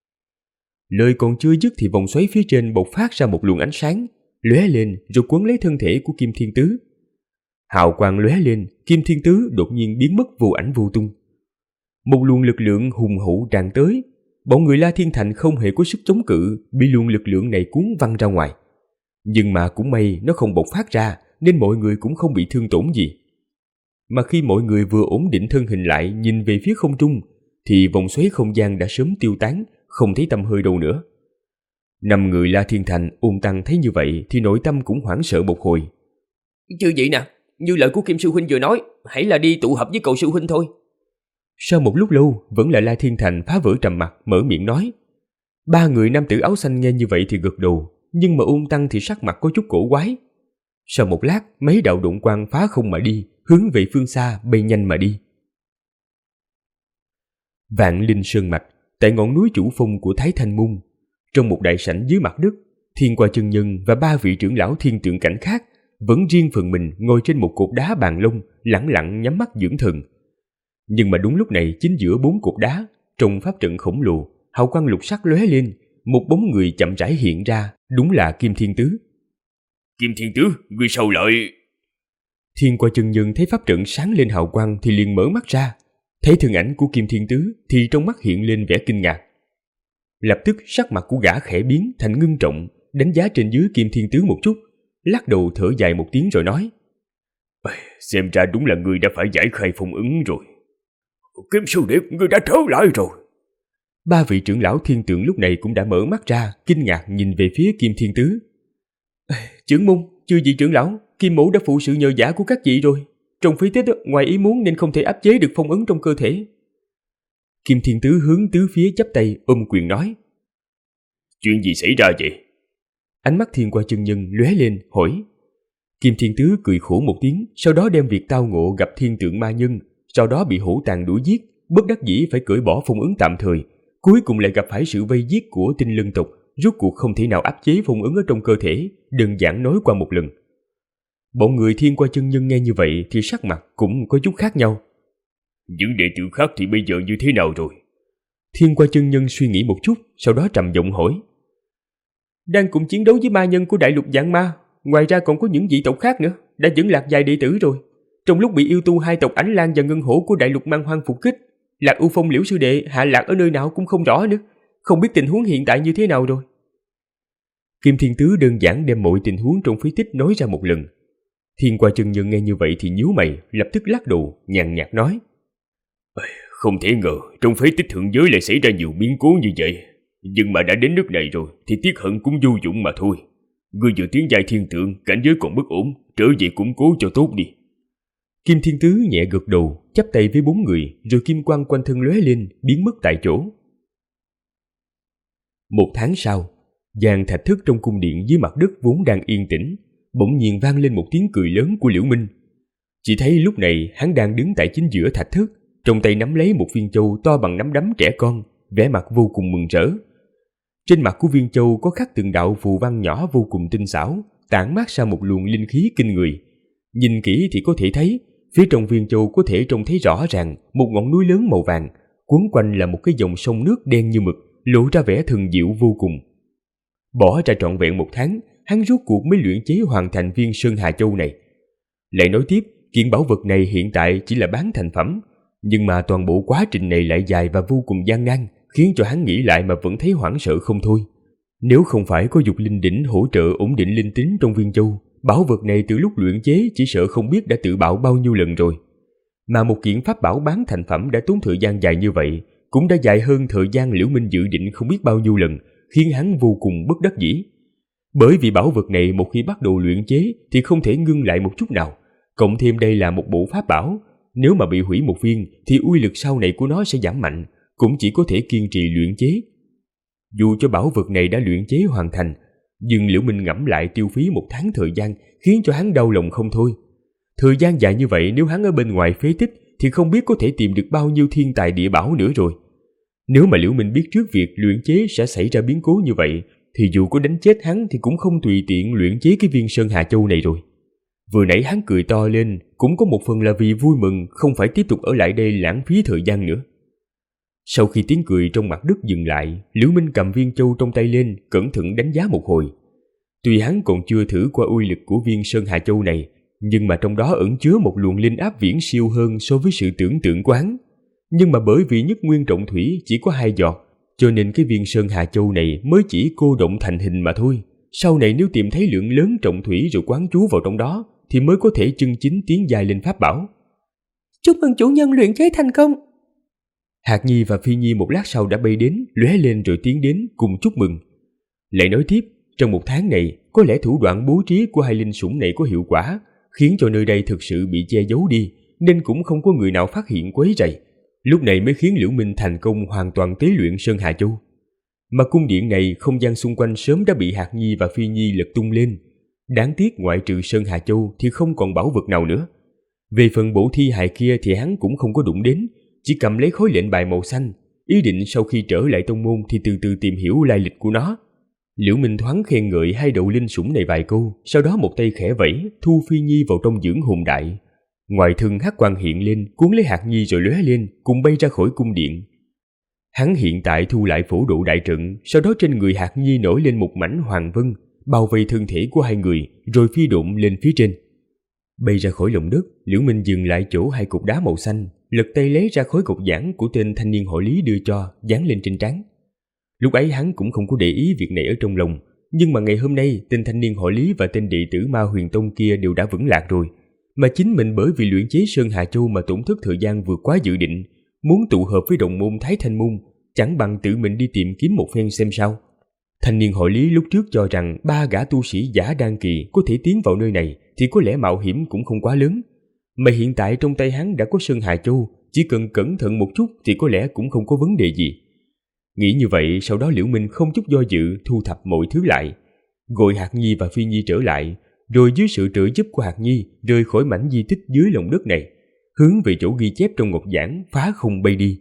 B: Lời còn chưa dứt thì vòng xoáy phía trên bộc phát ra một luồng ánh sáng, lóe lên rồi quấn lấy thân thể của Kim Thiên Tứ. Hào quang lóe lên, Kim Thiên Tứ đột nhiên biến mất vô ảnh vô tung. Một luồng lực lượng hùng hậu tràn tới, bọn người La Thiên Thành không hề có sức chống cự, bị luồng lực lượng này cuốn văng ra ngoài. Nhưng mà cũng may nó không bộc phát ra, nên mọi người cũng không bị thương tổn gì. Mà khi mọi người vừa ổn định thân hình lại nhìn về phía không trung, thì vòng xoáy không gian đã sớm tiêu tán, không thấy tăm hơi đâu nữa. 5 người La Thiên Thành ôn tăng thấy như vậy thì nội tâm cũng hoảng sợ một hồi.
C: Chứ vậy nè, như lời của Kim sư huynh vừa nói, hãy là đi tụ hợp với Cầu sư huynh thôi.
B: Sau một lúc lâu, vẫn là La Thiên Thành phá vỡ trầm mặc, mở miệng nói. Ba người nam tử áo xanh nghe như vậy thì gật đầu, nhưng mà Ôn Tăng thì sắc mặt có chút cổ quái. Sau một lát, mấy đạo độn quang phá không mà đi, hướng về phương xa bay nhanh mà đi. Vạn Linh Sơn Mạch, tại ngọn núi chủ phong của Thái Thanh Môn, trong một đại sảnh dưới mặt đất, Thiên Qua Chân Nhân và ba vị trưởng lão thiên tượng cảnh khác vẫn riêng phần mình ngồi trên một cột đá bàn lông, lẳng lặng nhắm mắt dưỡng thần. Nhưng mà đúng lúc này, chính giữa 4 cột đá, trong pháp trận khổng lồ, hào quang lục sắc lóe lên, một bóng người chậm rãi hiện ra, đúng là Kim Thiên Tứ.
E: Kim Thiên Tứ, ngươi sao lại...
B: Thiên Qua Chân Nhân thấy pháp trận sáng lên hào quang thì liền mở mắt ra, thấy thân ảnh của Kim Thiên Tứ thì trong mắt hiện lên vẻ kinh ngạc. Lập tức sắc mặt của gã khẽ biến thành ngưng trọng, đánh giá trên dưới Kim Thiên Tứ một chút, lắc đầu thở dài một tiếng rồi nói.
E: Xem ra đúng là ngươi đã phải giải khai phong ấn rồi. Kim Sư Điệp, ngươi đã trở lại rồi.
B: Ba vị trưởng lão thiên tượng lúc này cũng đã mở mắt ra, kinh ngạc nhìn về phía Kim Thiên Tứ. Trưởng môn, chư vị trưởng lão, Kim mẫu đã phụ sự nhờ vả của các vị rồi. Trong phế tích ngoài ý muốn nên không thể áp chế được phong ấn trong cơ thể. Kim Thiên Tứ hướng tứ phía chắp tay ôm quyền nói.
E: Chuyện gì xảy ra vậy?
B: Ánh mắt Thiên Qua Chân Nhân lóe lên hỏi. Kim Thiên Tứ cười khổ một tiếng, sau đó đem việc tao ngộ gặp thiên tượng ma nhân, sau đó bị hổ tàng đuổi giết, bất đắc dĩ phải cởi bỏ phong ấn tạm thời, cuối cùng lại gặp phải sự vây giết của Tinh Lân tộc, rốt cuộc không thể nào áp chế phong ấn ở trong cơ thể, đơn giản nói qua một lần. Bọn người Thiên Qua Chân Nhân nghe như vậy thì sắc mặt cũng có chút khác nhau.
E: Những đệ tử khác thì bây giờ như thế nào rồi?
B: Thiên Qua Chân Nhân suy nghĩ một chút, sau đó trầm giọng hỏi. Đang cùng chiến đấu với ma nhân của đại lục Vạn Ma, ngoài ra còn có những dị tộc khác nữa, đã dẫn lạc vài đệ tử rồi. Trong lúc bị yêu tu hai tộc Ánh Lan và Ngân Hổ của đại lục Man Hoang phục kích, Lạc U Phong Liễu sư đệ hạ lạc ở nơi nào cũng không rõ nữa, không biết tình huống hiện tại như thế nào rồi. Kim Thiên Tứ đơn giản đem mọi tình huống trong phế tích nói ra một lần. Thiên Qua Chân Nhân nghe như vậy thì nhíu mày, lập tức lắc đầu, nhàn nhạt nói.
E: Không thể ngờ trong phế tích thượng giới lại xảy ra nhiều biến cố như vậy. Nhưng mà đã đến nước này rồi thì tiếc hận cũng vô dụng mà thôi. Ngươi vừa tiến giai thiên tượng, cảnh giới còn bất ổn, trở về củng cố cho tốt đi.
B: Kim Thiên Tứ nhẹ gật đầu, chắp tay với 4 người, rồi kim quang quanh thân lóe lên, biến mất tại chỗ. 1 tháng sau, dàn thạch thất trong cung điện dưới mặt đất vốn đang yên tĩnh, bỗng nhiên vang lên một tiếng cười lớn của Liễu Minh. Chỉ thấy lúc này hắn đang đứng tại chính giữa thạch thất, trong tay nắm lấy một viên châu to bằng nắm đấm trẻ con, vẻ mặt vô cùng mừng rỡ. Trên mặt của viên châu có khắc từng đạo phù văn nhỏ vô cùng tinh xảo, tản mát ra một luồng linh khí kinh người. Nhìn kỹ thì có thể thấy, phía trong viên châu có thể trông thấy rõ ràng một ngọn núi lớn màu vàng, quấn quanh là một cái dòng sông nước đen như mực, lộ ra vẻ thần diệu vô cùng. Bỏ ra trọn vẹn 1 tháng, hắn rốt cuộc mới luyện chế hoàn thành viên Sơn Hà Châu này. Lại nói tiếp, kiện bảo vật này hiện tại chỉ là bán thành phẩm, nhưng mà toàn bộ quá trình này lại dài và vô cùng gian nan, khiến cho hắn nghĩ lại mà vẫn thấy hoảng sợ không thôi. Nếu không phải có dục linh đỉnh hỗ trợ ổn định linh tính trong viên châu, bảo vật này từ lúc luyện chế chỉ sợ không biết đã tự bạo bao nhiêu lần rồi. Mà một kiện pháp bảo bán thành phẩm đã tốn thời gian dài như vậy, cũng đã dài hơn thời gian Liễu Minh dự định không biết bao nhiêu lần, khiến hắn vô cùng bất đắc dĩ. Bởi vì bảo vật này một khi bắt đầu luyện chế thì không thể ngưng lại một chút nào, cộng thêm đây là một bộ pháp bảo, nếu mà bị hủy một viên thì uy lực sau này của nó sẽ giảm mạnh, cũng chỉ có thể kiên trì luyện chế. Dù cho bảo vật này đã luyện chế hoàn thành, nhưng Liễu Minh ngẫm lại tiêu phí 1 tháng thời gian khiến cho hắn đau lòng không thôi. Thời gian dài như vậy nếu hắn ở bên ngoài phế tích thì không biết có thể tìm được bao nhiêu thiên tài địa bảo nữa rồi. Nếu mà Liễu Minh biết trước việc luyện chế sẽ xảy ra biến cố như vậy, thì dù có đánh chết hắn thì cũng không tùy tiện luyện chế cái viên Sơn Hà Châu này rồi. Vừa nãy hắn cười to lên cũng có một phần là vì vui mừng không phải tiếp tục ở lại đây lãng phí thời gian nữa. Sau khi tiếng cười trong mặt đất dừng lại, Liễu Minh cầm viên châu trong tay lên, cẩn thận đánh giá một hồi. Tuy hắn còn chưa thử qua uy lực của viên Sơn Hà Châu này, nhưng mà trong đó ẩn chứa một luồng linh áp viễn siêu hơn so với sự tưởng tượng của hắn. Nhưng mà bởi vì nhất nguyên trọng thủy chỉ có 2 giọt, cho nên cái viên Sơn Hà Châu này mới chỉ cô động thành hình mà thôi. Sau này nếu tìm thấy lượng lớn trọng thủy rồi quán trú vào trong đó, thì mới có thể chân chính tiến dài lên pháp bảo.
D: Chúc mừng chủ nhân luyện chế thành công.
B: Hạt Nhi và Phi Nhi một lát sau đã bay đến, lóe lên rồi tiến đến cùng chúc mừng. Lại nói tiếp, trong 1 tháng này, có lẽ thủ đoạn bố trí của 2 linh sủng này có hiệu quả, khiến cho nơi đây thực sự bị che giấu đi, nên cũng không có người nào phát hiện quấy rầy. Lúc này mới khiến Liễu Minh thành công hoàn toàn tế luyện Sơn Hà Châu. Mà cung điện này, không gian xung quanh sớm đã bị Hạc Nhi và Phi Nhi lật tung lên. Đáng tiếc ngoại trừ Sơn Hà Châu thì không còn bảo vật nào nữa. Về phần bộ thi hài kia thì hắn cũng không có đụng đến, chỉ cầm lấy khối lệnh bài màu xanh, ý định sau khi trở lại tông môn thì từ từ tìm hiểu lai lịch của nó. Liễu Minh thoáng khen ngợi hai đầu linh sủng này vài câu, sau đó một tay khẽ vẫy, thu Phi Nhi vào trong dưỡng hồn đại. Ngoài thân hắc quang hiện lên, cuốn lấy Hạc Nhi rồi lóe lên, cùng bay ra khỏi cung điện. Hắn hiện tại thu lại phổ độ đại trận, sau đó trên người Hạc Nhi nổi lên một mảnh hoàng vân, bao vây thân thể của hai người, rồi phi độn lên phía trên. Bay ra khỏi lòng đất, Liễu Minh dừng lại chỗ hai cục đá màu xanh, lật tay lấy ra khối cục giảng của tên thanh niên họ Lý đưa cho, dán lên trên trán. Lúc ấy hắn cũng không có để ý việc này ở trong lòng, nhưng mà ngày hôm nay tên thanh niên họ Lý và tên đệ tử Ma Huyền Tông kia đều đã vững lạc rồi, mà chính mình bởi vì luyện chế Sơn Hà Châu mà tổn thất thời gian vượt quá dự định, muốn tụ hợp với đồng môn Thái Thanh môn, chẳng bằng tự mình đi tìm kiếm một phen xem sao. Thanh niên họ Lý lúc trước cho rằng 3 gã tu sĩ giả đan kỳ có thể tiến vào nơi này thì có lẽ mạo hiểm cũng không quá lớn, mà hiện tại trong tay hắn đã có Sơn Hà Châu, chỉ cần cẩn thận một chút thì có lẽ cũng không có vấn đề gì. Nghĩ như vậy, sau đó Liễu Minh không chút do dự thu thập mọi thứ lại, gọi Hạc Nhi và Phi Nhi trở lại, rồi dưới sự trợ giúp của Hạc Nhi rời khỏi mảnh di tích dưới lòng đất này, hướng về chỗ ghi chép trong ngọc giảng phá không bay đi.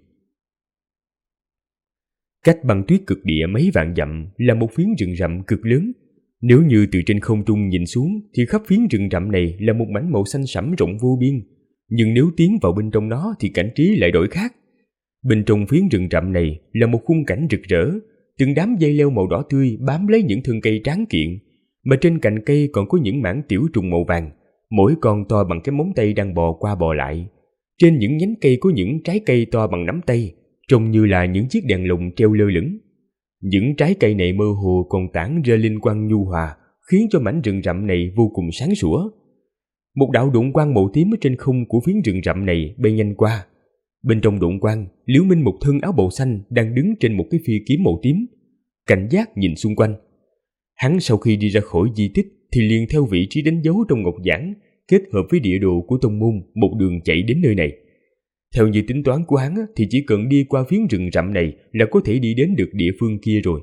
B: Cách băng tuyết cực địa mấy vạn dặm là một phiến rừng rậm cực lớn. Nếu như từ trên không trung nhìn xuống thì khắp phiến rừng rậm này là một mảnh màu xanh sẫm rộng vô biên, nhưng nếu tiến vào bên trong nó thì cảnh trí lại đổi khác. Bên trong phiến rừng rậm này là một khung cảnh rực rỡ, từng đám dây leo màu đỏ tươi bám lấy những thân cây tráng kiện, mà trên cành cây còn có những mảng tiểu trùng màu vàng, mỗi con to bằng cái móng tay đang bò qua bò lại. Trên những nhánh cây có những trái cây to bằng nắm tay, trông như là những chiếc đèn lồng treo lơ lửng. Những trái cây này mơ hồ còn tản ra linh quang nhu hòa, khiến cho mảnh rừng rậm này vô cùng sáng sủa. Một đạo độn quang màu tím ở trên không của phiến rừng rậm này bay nhanh qua. Bên trong độn quang, Liễu Minh một thân áo bào xanh đang đứng trên một cái phi kiếm màu tím, cảnh giác nhìn xung quanh. Hắn sau khi đi ra khỏi di tích thì liền theo vị trí đánh dấu trong ngọc giảng, kết hợp với địa đồ của tông môn, một đường chạy đến nơi này. Theo như tính toán của hắn thì chỉ cần đi qua phiến rừng rậm này là có thể đi đến được địa phương kia rồi.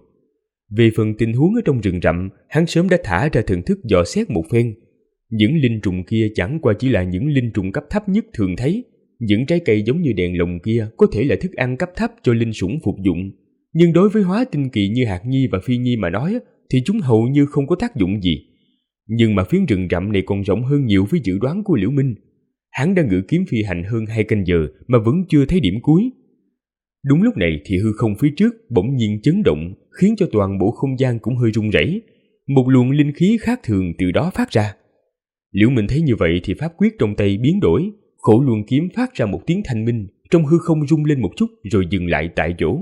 B: Về phần tình huống ở trong rừng rậm, hắn sớm đã thả ra thần thức dò xét một phen. Những linh trùng kia chẳng qua chỉ là những linh trùng cấp thấp nhất thường thấy. Những trái cây giống như đèn lồng kia có thể là thức ăn cấp thấp cho linh sủng phục dụng, nhưng đối với hóa tinh kỳ như Hạc Nhi và Phi Nhi mà nói thì chúng hầu như không có tác dụng gì. Nhưng mà phiến rừng rậm này còn rộng hơn nhiều với dự đoán của Liễu Minh. Hắn đã ngự kiếm phi hành hơn 2 canh giờ mà vẫn chưa thấy điểm cuối. Đúng lúc này thì hư không phía trước bỗng nhiên chấn động, khiến cho toàn bộ không gian cũng hơi rung rẩy. Một luồng linh khí khác thường từ đó phát ra. Liễu Minh thấy như vậy thì pháp quyết trong tay biến đổi, khổ luồng kiếm phát ra một tiếng thanh minh, trong hư không rung lên một chút rồi dừng lại tại chỗ.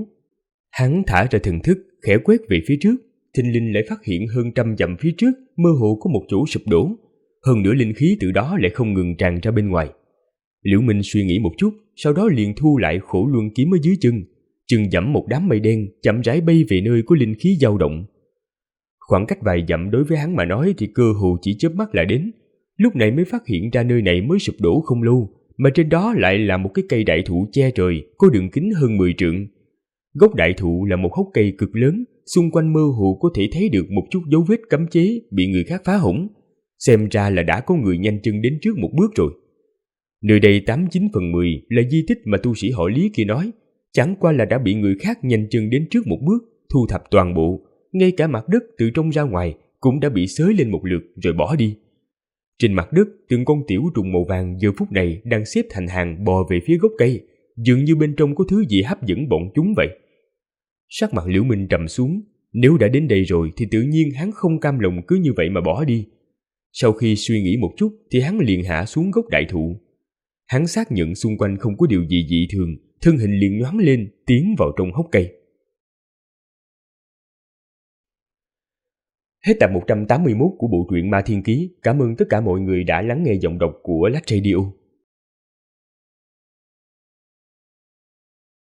B: Hắn thả ra thần thức, khẽ quét về phía trước, thình lình lại phát hiện hơn 100 dặm phía trước mơ hồ có một chỗ sụp đổ, hơn nữa linh khí từ đó lại không ngừng tràn ra bên ngoài. Liễu Minh suy nghĩ một chút, sau đó liền thu lại khổ luân kiếm ở dưới chân dẫm một đám mây đen chậm rãi bay về nơi có linh khí dao động. Khoảng cách vài dặm đối với hắn mà nói thì cơ hồ chỉ chớp mắt là đến. Lúc này mới phát hiện ra nơi này mới sụp đổ không lâu, mà trên đó lại là một cái cây đại thụ che trời có đường kính hơn 10 trượng. Gốc đại thụ là một hốc cây cực lớn, xung quanh mơ hồ có thể thấy được một chút dấu vết cấm chế bị người khác phá hỏng. Xem ra là đã có người nhanh chân đến trước một bước rồi. Nơi đây 89/10 là di tích mà tu sĩ họ Lý kia nói, chẳng qua là đã bị người khác nhanh chân đến trước một bước, thu thập toàn bộ, ngay cả mặt đất từ trong ra ngoài cũng đã bị xới lên một lượt rồi bỏ đi. Trên mặt đất, từng con tiểu trùng màu vàng giờ phút này đang xếp thành hàng bò về phía gốc cây, dường như bên trong có thứ gì hấp dẫn bọn chúng vậy. Sắc mặt Liễu Minh trầm xuống, nếu đã đến đây rồi thì tự nhiên hắn không cam lòng cứ như vậy mà bỏ đi. Sau khi suy nghĩ một chút thì hắn liền hạ xuống gốc đại thụ. Hắn xác nhận xung quanh không có điều gì dị thường, thân hình liền nhoáng lên, tiến vào trong hốc cây. Hết tập 181 của bộ truyện Ma Thiên Ký. Cảm ơn tất cả mọi người đã lắng nghe giọng đọc của Lách Radio.